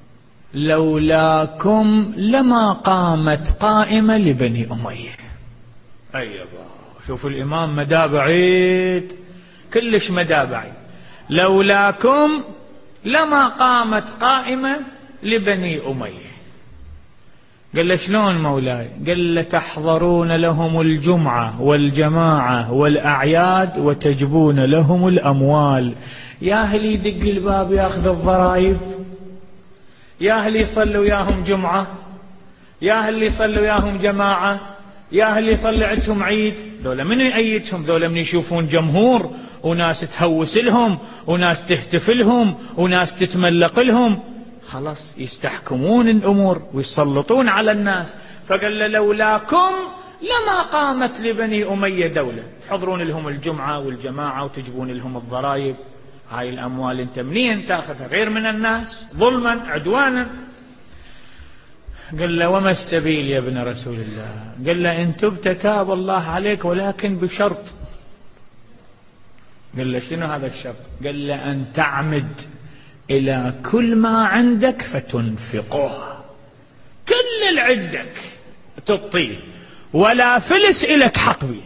لولاكم لما قامت قائمة لبني أمية. أيوة، شوف الإمام مدى بعيد، كلش مدى بعيد. لولاكم لما قامت قائمة لبني أمية. قال له: شلون مولاي؟ قال له: تحضرون لهم الجمعة والجماعة والأعياد وتجبون لهم الأموال. يا أهل يدق الباب ياخذ الضرائب، يا أهل يصلوا وياهم جمعة، يا أهل يصلوا وياهم جماعة، يا أهل يصلي عندهم عيد. ذولا من يأيدهم؟ ذولا من يشوفون جمهور وناس تهوس لهم وناس تهتف لهم وناس تتملق لهم، خلاص يستحكمون الأمور ويسلطون على الناس. فقال له: لولاكم لما قامت لبني أمية دولة، تحضرون لهم الجمعة والجماعة وتجبون لهم الضرائب. هاي الأموال انت منين تأخذها؟ غير من الناس، ظلما عدوانا. قال له: وما السبيل يا ابن رسول الله؟ قال له: إن تبت تاب الله عليك ولكن بشرط. قال له: شنو هذا الشرط؟ قال له: أن تعمد إلى كل ما عندك فتنفقه، كل اللي عندك تطيه، ولا فلس إلك حق بيت،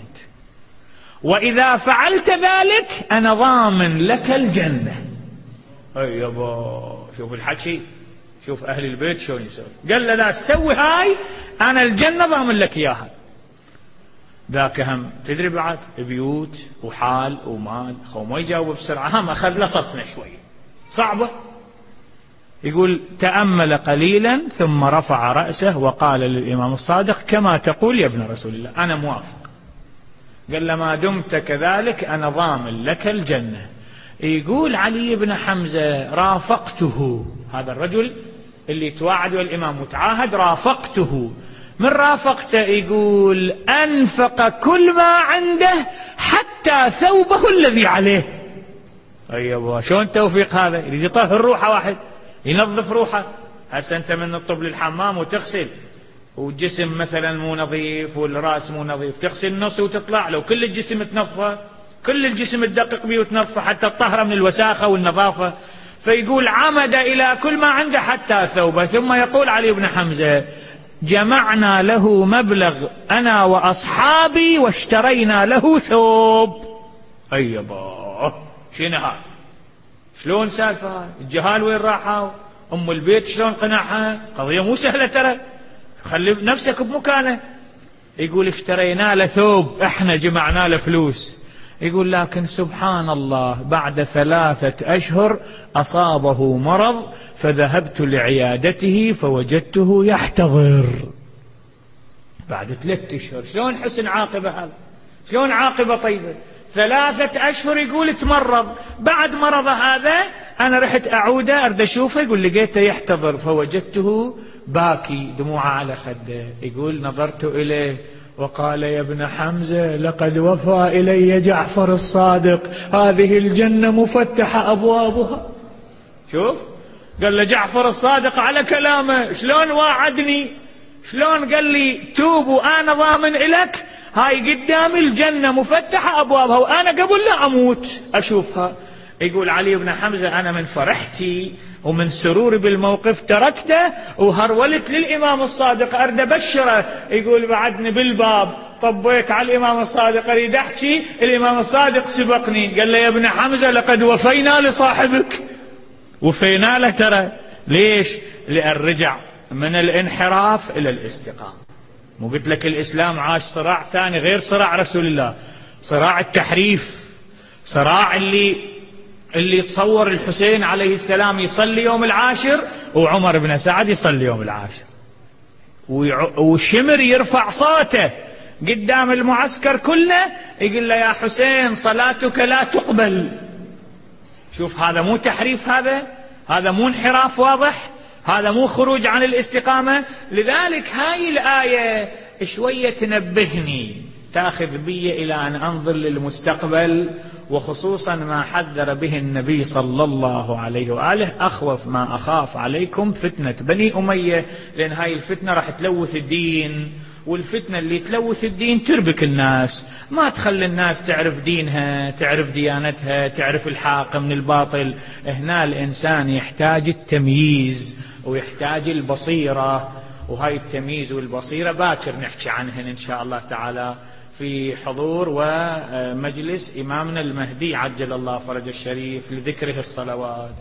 وإذا فعلت ذلك أنا ضامن لك الجنة. أي يابا شوف الحكي، شوف أهل البيت شلون يسوي. قال له لا تسوي هاي أنا الجنة ضامن لك إياها. ذاك هم تدري بعد بيوت وحال ومال، خو ما يجاوب بسرعة، هم أخذ له صفنا شوي صعبة. يقول تأمل قليلا ثم رفع رأسه وقال للإمام الصادق كما تقول يا ابن رسول الله، أنا موافق. قال له ما دمت كذلك أنا ضامن لك الجنة. يقول علي بن حمزة رافقته، هذا الرجل اللي توعد والإمام متعاهد، رافقته. من رافقته يقول أنفق كل ما عنده حتى ثوبه الذي عليه. أيوة شلون توفيق هذا؟ يريد يطهر روحه، واحد ينظف روحه. هسه أنت من الطب للحمام وتغسل والجسم مثلا مو نظيف والرأس مو نظيف، تغسل نص وتطلع، لو كل الجسم تنظفه، كل الجسم تدقق بيه وتنظفه حتى تطهره من الوساخة والنظافة. فيقول عمد إلى كل ما عنده حتى ثوبه. ثم يقول علي بن حمزة جمعنا له مبلغ أنا وأصحابي واشترينا له ثوب. أيبا شنو هاي؟ شلون سالفة هاي؟ الجهال وين راحوا؟ أم البيت شلون قنعها؟ قضية مو سهلة ترى، خلي نفسك بمكانه. يقول اشترينا له ثوب، احنا جمعنا له فلوس. يقول لكن سبحان الله بعد ثلاثة أشهر أصابه مرض فذهبت لعيادته فوجدته يحتضر. بعد ثلاثة أشهر شلون حسن عاقبة هذا؟ شلون عاقبة طيبة؟ ثلاثة أشهر يقول تمرض، بعد مرضه هذا أنا رحت أعوده أرد أشوفه، يقول لقيته يحتضر فوجدته باكي دموعه على خده. يقول نظرت إليه وقال يا ابن حمزة لقد وفى إلي جعفر الصادق، هذه الجنة مفتحة أبوابها. شوف قال له جعفر الصادق على كلامه، شلون واعدني، شلون قال لي توب وأنا ضامن إلك، هاي قدامي الجنة مفتحة أبوابها وأنا قبل لا أموت أشوفها. يقول علي بن حمزة أنا من فرحتي ومن سروري بالموقف تركته وهرولت للإمام الصادق أرد أبشره. يقول بعدني بالباب طبيت على الإمام الصادق أريد أحكي، الإمام الصادق سبقني قال له يا ابن حمزة لقد وفينا لصاحبك، وفينا له ترى. ليش؟ لأن رجع من الانحراف إلى الاستقامة. مو قلت لك الإسلام عاش صراع ثاني غير صراع رسول الله، صراع التحريف، صراع اللي اللي تصور الحسين عليه السلام يصلي يوم العاشر وعمر بن سعد يصلي يوم العاشر، والشمر يرفع صوته قدام المعسكر كله يقول له يا حسين صلاتك لا تقبل. شوف هذا مو تحريف، هذا هذا مو انحراف واضح، هذا مو خروج عن الاستقامة. لذلك هاي الآية شوية تنبهني، تأخذ بي إلى أن أنظر للمستقبل، وخصوصا ما حذر به النبي صلى الله عليه وآله. أخوف ما أخاف عليكم فتنة بني أمية، لأن هاي الفتنة راح تلوث الدين، والفتنة اللي تلوث الدين تربك الناس، ما تخلي الناس تعرف دينها، تعرف ديانتها، تعرف الحق من الباطل. هنا الإنسان يحتاج التمييز ويحتاج البصيرة، وهاي التمييز والبصيرة باكر نحكي عنهن إن شاء الله تعالى في حضور ومجلس إمامنا المهدي عجل الله فرج الشريف لذكره الصلوات.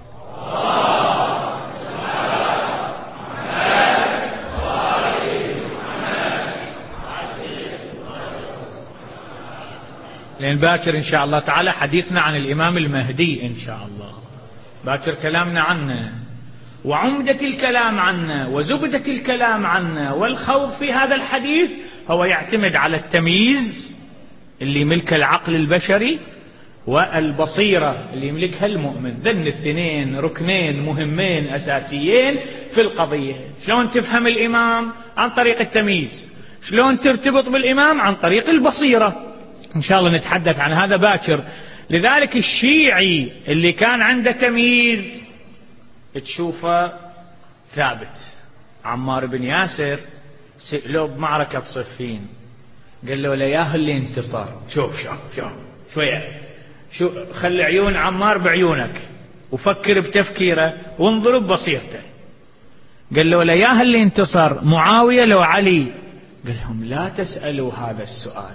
لأن باكر إن شاء الله تعالى حديثنا عن الإمام المهدي إن شاء الله، باكر كلامنا عنه وعمدة الكلام عنه وزبدة الكلام عنه. والخوض في هذا الحديث هو يعتمد على التمييز اللي يملكها العقل البشري والبصيرة اللي يملكها المؤمن. ذن الاثنين ركنين مهمين أساسيين في القضية. شلون تفهم الإمام؟ عن طريق التمييز. شلون ترتبط بالإمام؟ عن طريق البصيرة. إن شاء الله نتحدث عن هذا باكر. لذلك الشيعي اللي كان عنده تمييز تشوفه ثابت. عمار بن ياسر سئلوه بمعركة صفين قال له لياه اللي انتصر. شوف شوف شوف شوية، شو خلي عيون عمار بعيونك، وفكر بتفكيره وانظر ببصيرته. قال له: لياه اللي انتصر، معاوية لو علي؟ قال لهم: لا تسألوا هذا السؤال،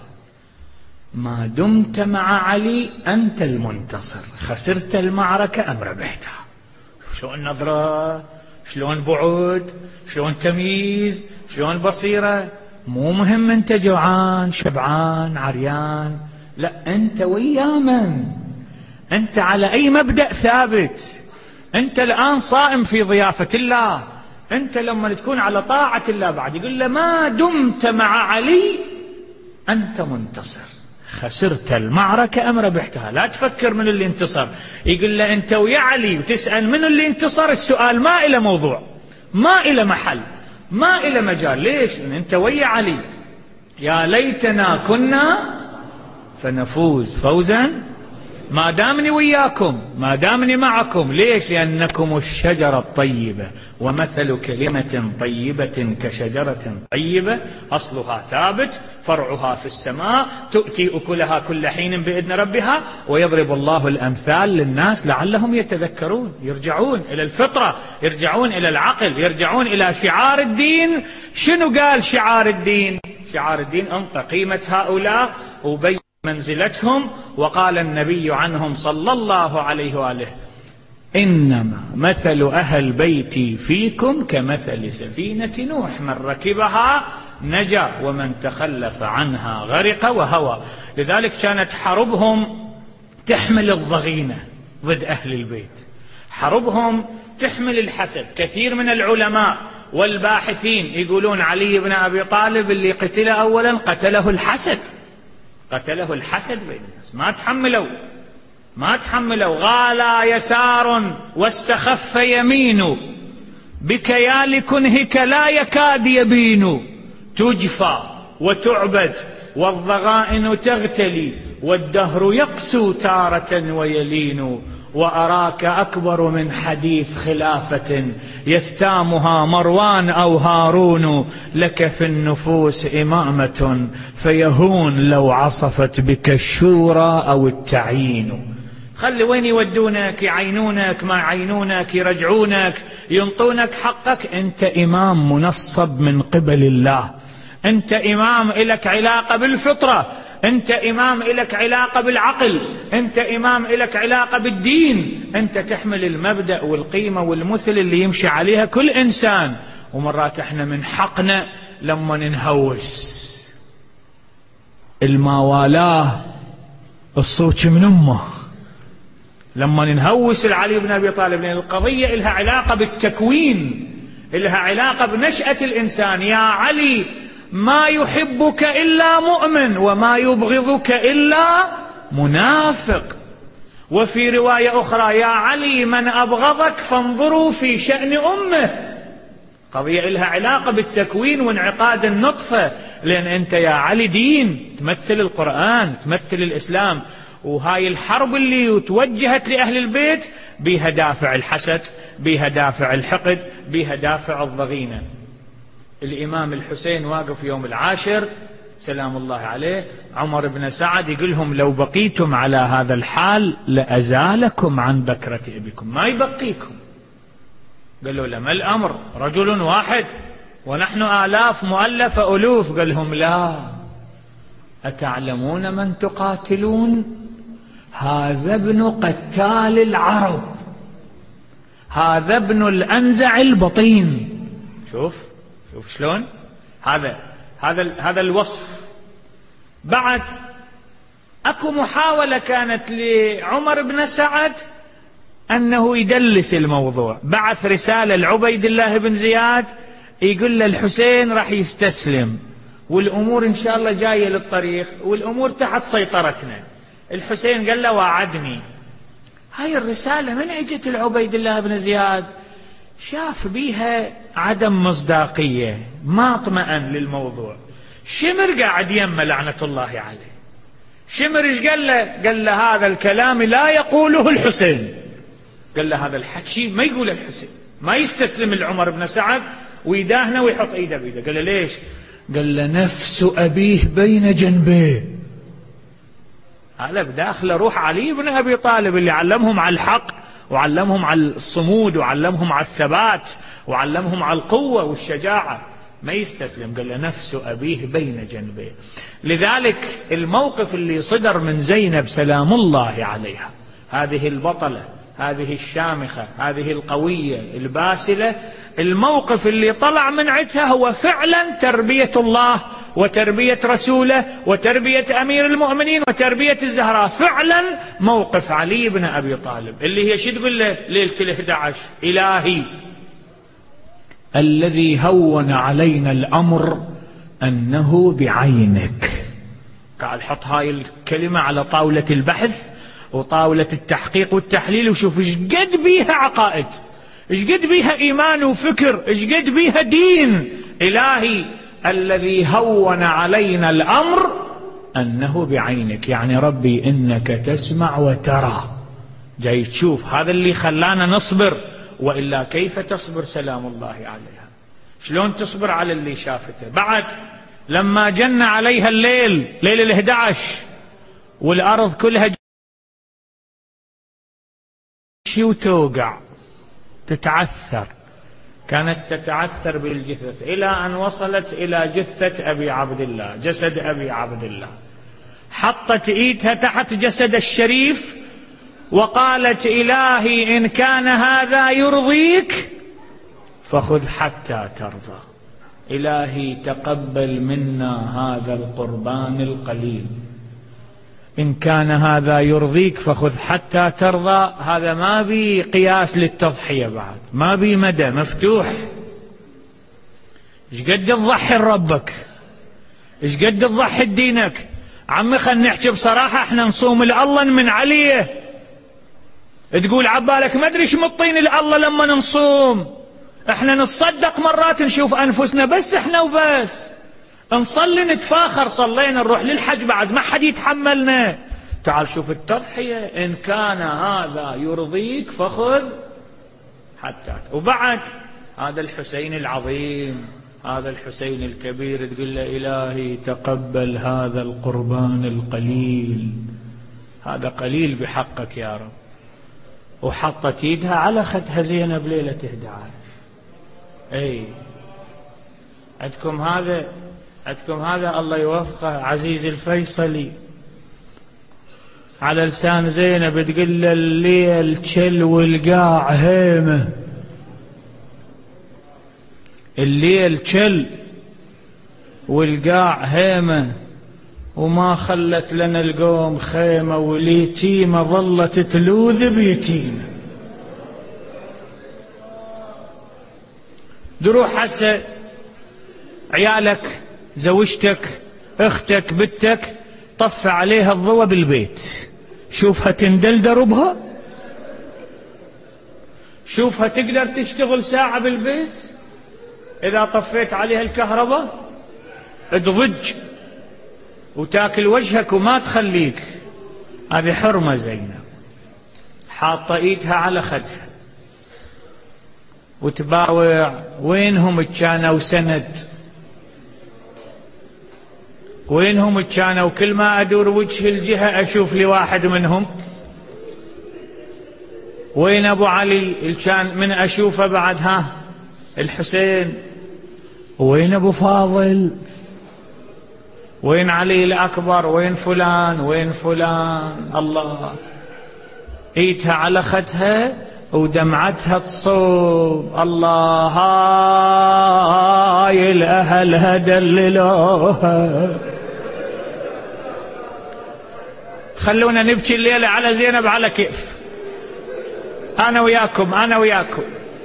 ما دمت مع علي أنت المنتصر، خسرت المعركة أم ربحتها. شلون نظرة، شلون بعد، شلون تمييز، شلون بصيرة. مو مهم أنت جوعان شبعان عريان، لا، أنت ويا من، أنت على أي مبدأ ثابت. أنت الآن صائم في ضيافة الله، أنت لما تكون على طاعة الله بعد يقول له: ما دمت مع علي أنت منتصر، خسرت المعركة أم ربحتها. لا تفكر من اللي انتصر، يقول له: أنت ويا علي وتسأل من اللي انتصر، السؤال ما إلى موضوع، ما إلى محل، ما إلى مجال. ليش؟ لأن أنت ويا علي. يا ليتنا كنا فنفوز فوزا ما دامني وياكم، ما دامني معكم. ليش؟ لأنكم الشجرة الطيبة، ومثل كلمة طيبة كشجرة طيبة أصلها ثابت فرعها في السماء تؤتي أكلها كل حين بإذن ربها ويضرب الله الأمثال للناس لعلهم يتذكرون، يرجعون إلى الفطرة، يرجعون إلى العقل، يرجعون إلى شعار الدين. شنو قال شعار الدين؟ شعار الدين أنطى قيمة هؤلاء وبين منزلتهم. وقال النبي عنهم صلى الله عليه وآله: إنما مثل أهل بيتي فيكم كمثل سفينة نوح، من ركبها نجا ومن تخلف عنها غرق وهوى. لذلك كانت حربهم تحمل الضغينة ضد أهل البيت، حربهم تحمل الحسد. كثير من العلماء والباحثين يقولون علي بن أبي طالب اللي قتل أولا قتله الحسد، قتله الحسد بين الناس. ما تحملوا ما تحملوا غالا يسار واستخف يمين، بكيال كنهك لا يكاد يبين، تجفى وتعبد والضغائن تغتلي، والدهر يقسو تارة ويلين، وأراك أكبر من حديث خلافة يستامها مروان أو هارون، لك في النفوس إمامة فيهون لو عصفت بك الشورى أو التعيين. خلي وين يودونك، يعينونك ما يعينونك، يرجعونك ينطونك حقك. أنت إمام منصب من قبل الله، أنت إمام إلك علاقة بالفطرة، أنت إمام إلك علاقة بالعقل، أنت إمام إلك علاقة بالدين، أنت تحمل المبدأ والقيمة والمثل اللي يمشي عليها كل إنسان. ومرات احنا من حقنا لما ننهوس الموالاه الصوت من أمه، لما ننهوس العلي بن أبي طالب، لأن القضية إلها علاقة بالتكوين، إلها علاقة بنشأة الإنسان. يا علي ما يحبك إلا مؤمن وما يبغضك إلا منافق. وفي رواية أخرى: يا علي من أبغضك فانظروا في شأن أمه. قضية إلها علاقة بالتكوين وانعقاد النطفة، لأن أنت يا علي دين، تمثل القرآن، تمثل الإسلام. وهاي الحرب اللي توجهت لأهل البيت بها دافع الحسد، بها دافع الحقد، بها دافع الضغينة. الإمام الحسين واقف يوم العاشر سلام الله عليه، عمر بن سعد يقولهم: لو بقيتم على هذا الحال لأزالكم عن بكرة أبيكم، ما يبقيكم. قالوا: لما الأمر رجل واحد ونحن آلاف مؤلفة ألوف. قال لهم: لا، أتعلمون من تقاتلون؟ هذا ابن قتال العرب، هذا ابن الأنزع البطين. شوف شوف شلون هذا هذا هذا الوصف. بعد اكو محاولة كانت لعمر بن سعد انه يدلس الموضوع، بعث رسالة لعبيد الله بن زياد يقول له: الحسين راح يستسلم والامور ان شاء الله جاية للطريق والامور تحت سيطرتنا. الحسين قال له: وعدني. هاي الرسالة من اجت لعبيد الله بن زياد شاف بيها عدم مصداقية، ما اطمأن للموضوع. شمر قاعد يمه لعنة الله عليه. شمر ايش قال له؟ قال له: هذا الكلام لا يقوله الحسين. قال له: هذا الحكي ما يقول الحسين، ما يستسلم لعمر بن سعد ويداهنه ويحط ايده بيده. قال له: ليش؟ قال له: نفس أبيه بين جنبيه. هذا بداخله روح علي بن أبي طالب اللي علمهم على الحق وعلمهم على الصمود وعلمهم على الثبات وعلمهم على القوة والشجاعة. ما يستسلم، قال له نفس أبيه بين جنبيه. لذلك الموقف اللي صدر من زينب سلام الله عليها، هذه البطلة، هذه الشامخة، هذه القوية الباسلة، الموقف اللي طلع من عندها هو فعلا تربية الله وتربية رسوله وتربية أمير المؤمنين وتربية الزهراء. فعلا موقف علي بن أبي طالب اللي هي شو تقول له ليلة الإحدى عشر؟ إلهي الذي هون علينا الأمر أنه بعينك. تعال حط هاي الكلمة على طاولة البحث وطاولة التحقيق والتحليل وشوف ايش قد بيها عقائد، ايش قد بيها إيمان وفكر، ايش قد بيها دين. إلهي الذي هون علينا الأمر أنه بعينك، يعني ربي إنك تسمع وترى، جاي تشوف. هذا اللي خلانا نصبر، وإلا كيف تصبر سلام الله عليها؟ شلون تصبر على اللي شافته؟ بعد لما جن عليها الليل، ليل الإحدى عشر، والأرض كلها شي وتوقع تتعثر، كانت تتعثر بالجثث إلى أن وصلت إلى جثة أبي عبد الله، جسد أبي عبد الله. حطت إيدها تحت جسد الشريف وقالت إلهي إن كان هذا يرضيك فخذ حتى ترضى. إلهي تقبل منا هذا القربان القليل، إن كان هذا يرضيك فخذ حتى ترضى. هذا ما بي قياس للتضحية، بعد ما بي مدى مفتوح. إيش قد تضحي لربك، إيش قد تضحي لدينك. عمي خلنا نحكي بصراحة، احنا نصوم لله من عليه. تقول عبالك ما ادري ايش مطين لله لما نصوم. احنا نتصدق مرات نشوف انفسنا بس احنا وبس، نصلي نتفاخر صلينا، نروح للحج بعد ما حد يتحملنا. تعال شوف التضحية، إن كان هذا يرضيك فخذ حتى. وبعد هذا الحسين العظيم، هذا الحسين الكبير، تقول له إلهي تقبل هذا القربان القليل، هذا قليل بحقك يا رب. وحطت يدها على خدها زينب ليلة إحدى عشر. اي عندكم هذا، عندكم هذا الله يوفقه عزيز الفيصلي، على لسان زينب تقول له الليل تشل والقاع هيمه، الليل تشل والقاع هيمه، وما خلت لنا القوم خيمه، واليتيمه ظلت تلوذ بيتيمه. دروح هسه عيالك، زوجتك، اختك، بنتك، طفى عليها الضوء بالبيت، شوفها تندل دربها، شوفها تقدر تشتغل ساعة بالبيت. إذا طفيت عليها الكهرباء تضج وتاكل وجهك وما تخليك. هذه حرمة زينب، حاطة ايدها على خدها وتباوع. وينهم كانوا سند، وينهم كانوا كل ما أدور وجه الجهة أشوف لي واحد منهم. وين أبو علي كان من أشوفه بعد؟ ها الحسين. وين أبو فاضل؟ وين علي الأكبر؟ وين فلان؟ وين فلان؟ الله. ايدها على خدها ودمعتها تصوب. الله، هاي الأهل هدللوها. خلونا نبكي الليلة على زينب على كيف، أنا وياكم، أنا وياكم.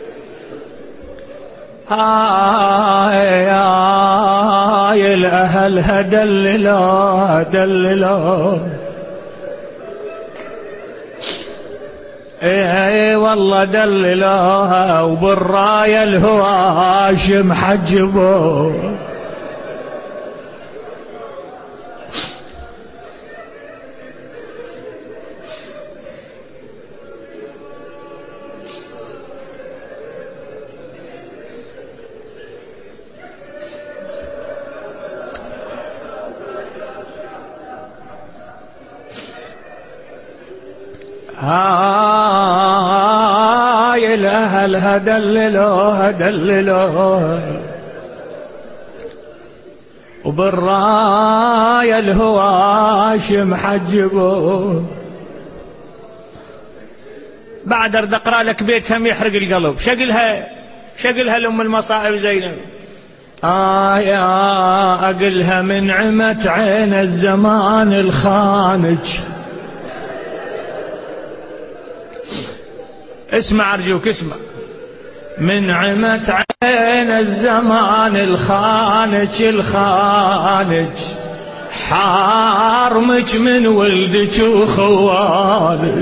هاي هاي الأهل هدللوها هدللوها. اي والله دللوها، وبالراية الهواشم حجبوا. قالها دللوها دللوها وبالراية الهواشم حجبوه. بعد ارد اقرا لك بيت هم يحرق القلب. شقلها شقلها لأم المصائب زينب. آه يا أقلها من عمة عين الزمان الخانج. اسمع أرجوك اسمع. من عمة عين الزمان الخانج الخانج حارمك من ولدك وخوالك.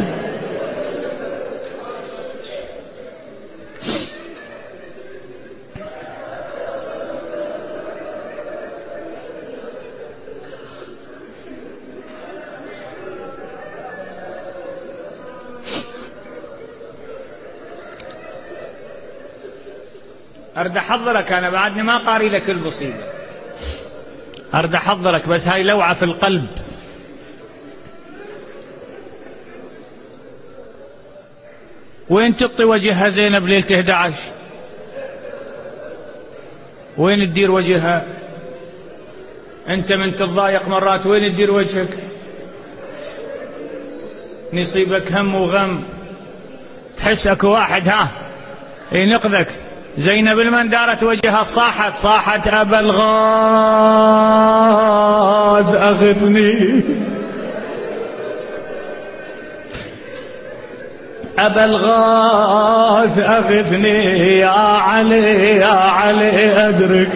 أرد أحضرك أنا بعدني ما قاري لك المصيبة. أرد أحضرك بس هاي لوعة في القلب. وين تطي وجهها زينب ليلة إحدى عشر؟ وين تدير وجهها؟ أنت من تتضايق مرات وين تدير وجهك؟ نصيبك هم وغم. تحسك واحد ها ينقذك. زينب المن دارت وجهها صاحت صاحت أبا الغاث أغثني أبا الغاث أغثني يا علي يا علي أدرك.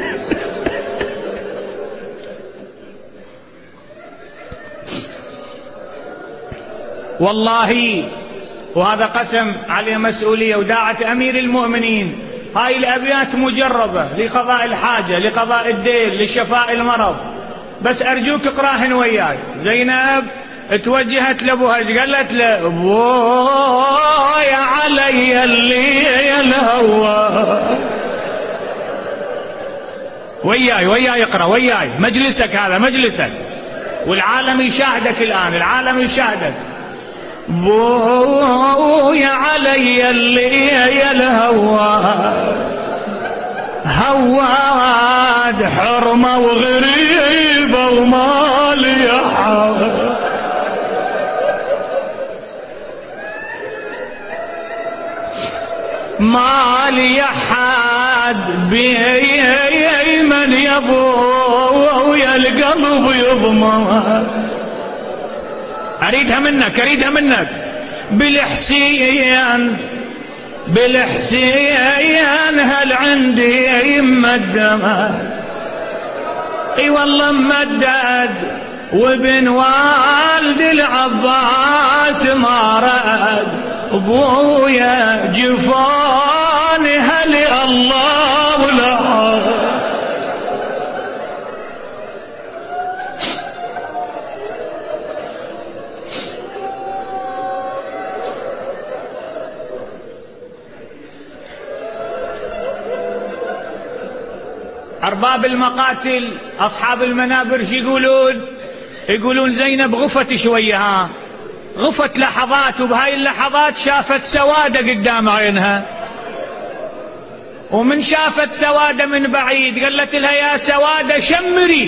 والله وهذا قسم عليه مسؤولية وداعة أمير المؤمنين. هاي الأبيات مجربة لقضاء الحاجة لقضاء الدين لشفاء المرض. بس أرجوك اقراهن وياي. زينب توجهت لأبوها قالت له بويا علي اللي الهوى. وياي وياي اقرأ وياي. مجلسك هذا مجلسك والعالم يشاهدك الآن. العالم يشاهدك. بويا علي اللي الهوى هواد حرمة وغريبة ومالي حال. مالي حد بيمن يبويا القلب يضمن. أريدها منك أريدها منك. بالحسين بالحسين هل عندي يمة الدمع. اي والله ممدد وابن والد العباس ما رأد. ابويا جفاني هل الله له. أرباب المقاتل أصحاب المنابر يقولون يقولون زينب غفت شوية ها غفت لحظات. وبهاي اللحظات شافت سوادة قدام عينها. ومن شافت سوادة من بعيد قالت لها يا سوادة شمري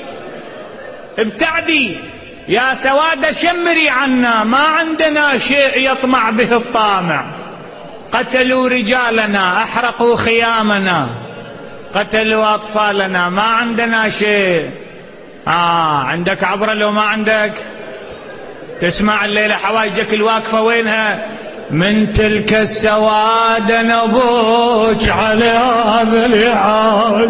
ابتعدي يا سوادة شمري عنا ما عندنا شيء يطمع به الطامع. قتلوا رجالنا أحرقوا خيامنا قتلوا أطفالنا ما عندنا شيء. آه عندك عبرة لو ما عندك؟ تسمع الليلة حوايجك الواقفة وينها؟ من تلك السواد نبوج على هذا الإعاد.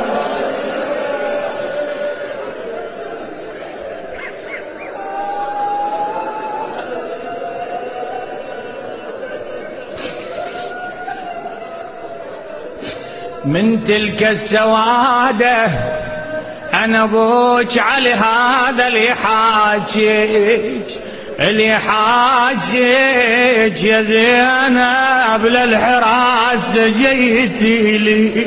من تلك السوادة أنا بوج على هذا اللي حاجج اللي حاجج يا زينب للحراس جيتي لي.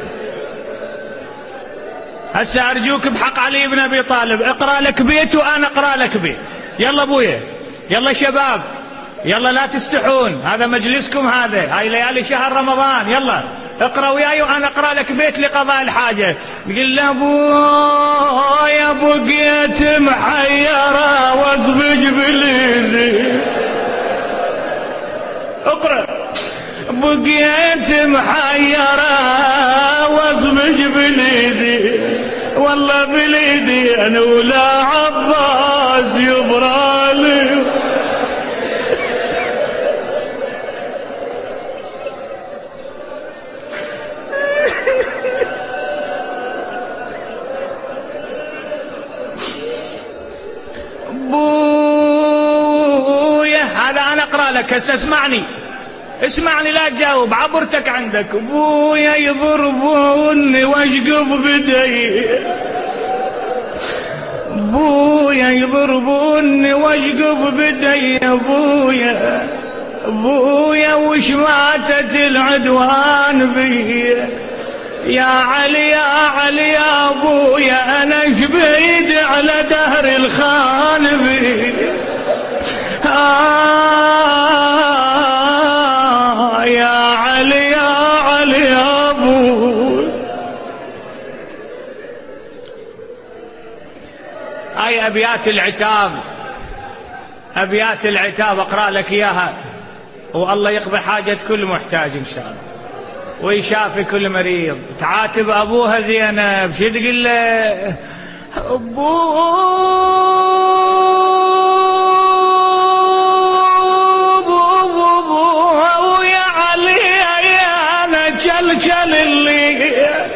هسه أرجوك بحق علي بن أبي طالب اقرأ لك بيت وأنا اقرأ لك بيت. يلا أبويا يلا شباب يلا لا تستحون، هذا مجلسكم، هذا هاي ليالي شهر رمضان. يلا اقرأ وياي وأنا أقرأ لك بيت لقضاء الحاجة. قل له أبويا بقيت محيرة واصبج باليدي. اقرأ. بقيت محيرة واصبج باليدي، والله باليدي أنا ولا عباس يبرالي. بويا هذا أنا أقرأ لك هسه، اسمعني اسمعني لا تجاوب، عبرتك عندك. بويا يضربوني واشقف بدي، بويا يضربوني واشقف بدي يا بويا، بويا وش ماتت العدوان بي. يا علي يا علي يا ابويا انا شبيد على دهر الخان بي. آه يا علي يا علي يا ابوي. هاي ابيات العتاب، ابيات العتاب اقرا لك اياها، والله يقضي حاجه كل محتاج ان شاء الله ويشافي كل مريض. تعاتب أبوها زينب، شو تقول له؟ أبوه يا علي يا أنا جلجل اللي،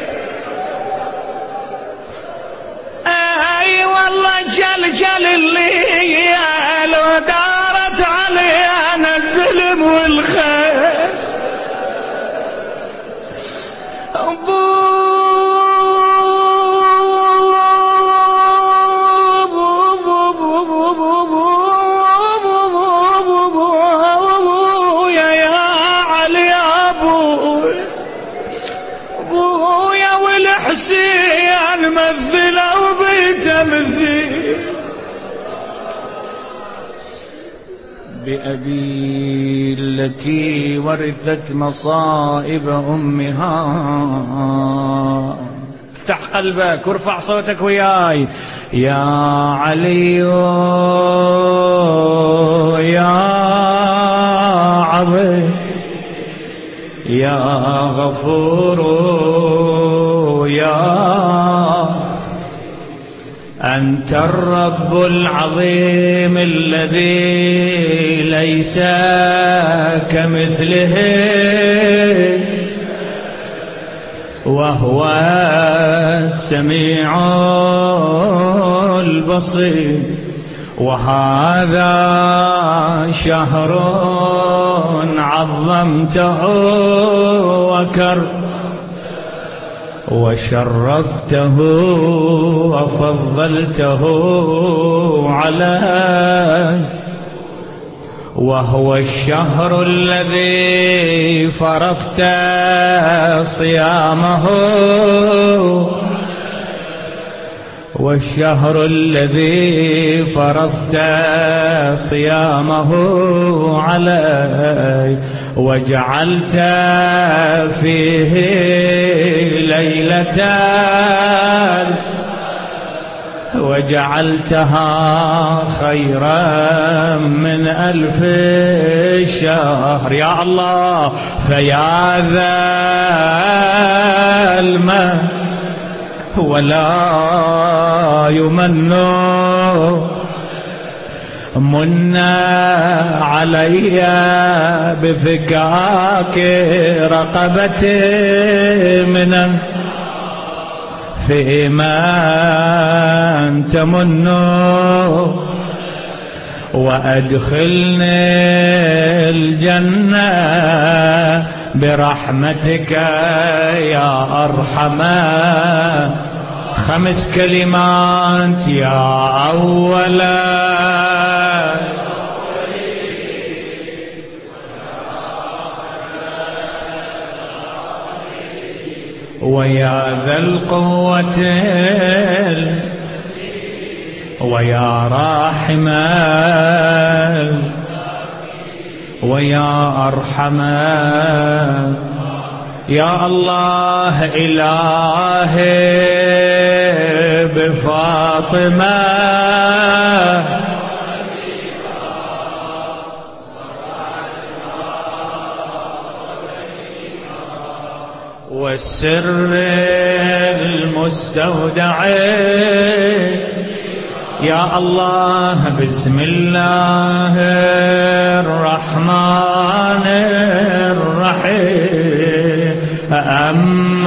أي والله جلجل اللي لو دارت علي أنا الظلم والخير. حسين مثل أو بتمثيل بأبي التي ورثت مصائب أمها. افتح قلبك وارفع صوتك وياي. يا علي يا عظيم يا غفور يا أنت الرب العظيم الذي ليس كمثله وهو السميع البصير. وهذا شهر عظمته وكرمته وشرفته وفضلته عليه، وهو الشهر الذي فرضت صيامه، والشهر الذي فرضت صيامه عليه، وجعلت فيه ليلة وجعلتها خيرا من ألف شهر. يا الله فيا ذا المن ولا يمن منا علي بفكاك رقبتي من فيما تمن وأدخلني الجنة برحمتك يا أرحم. خمس كلمات يا أولا ويا ذا القوة ويا راحم ويا أرحم. يا الله إلهي بفاطمة والسر المستودع. يا الله بسم الله الرحمن الرحيم. أم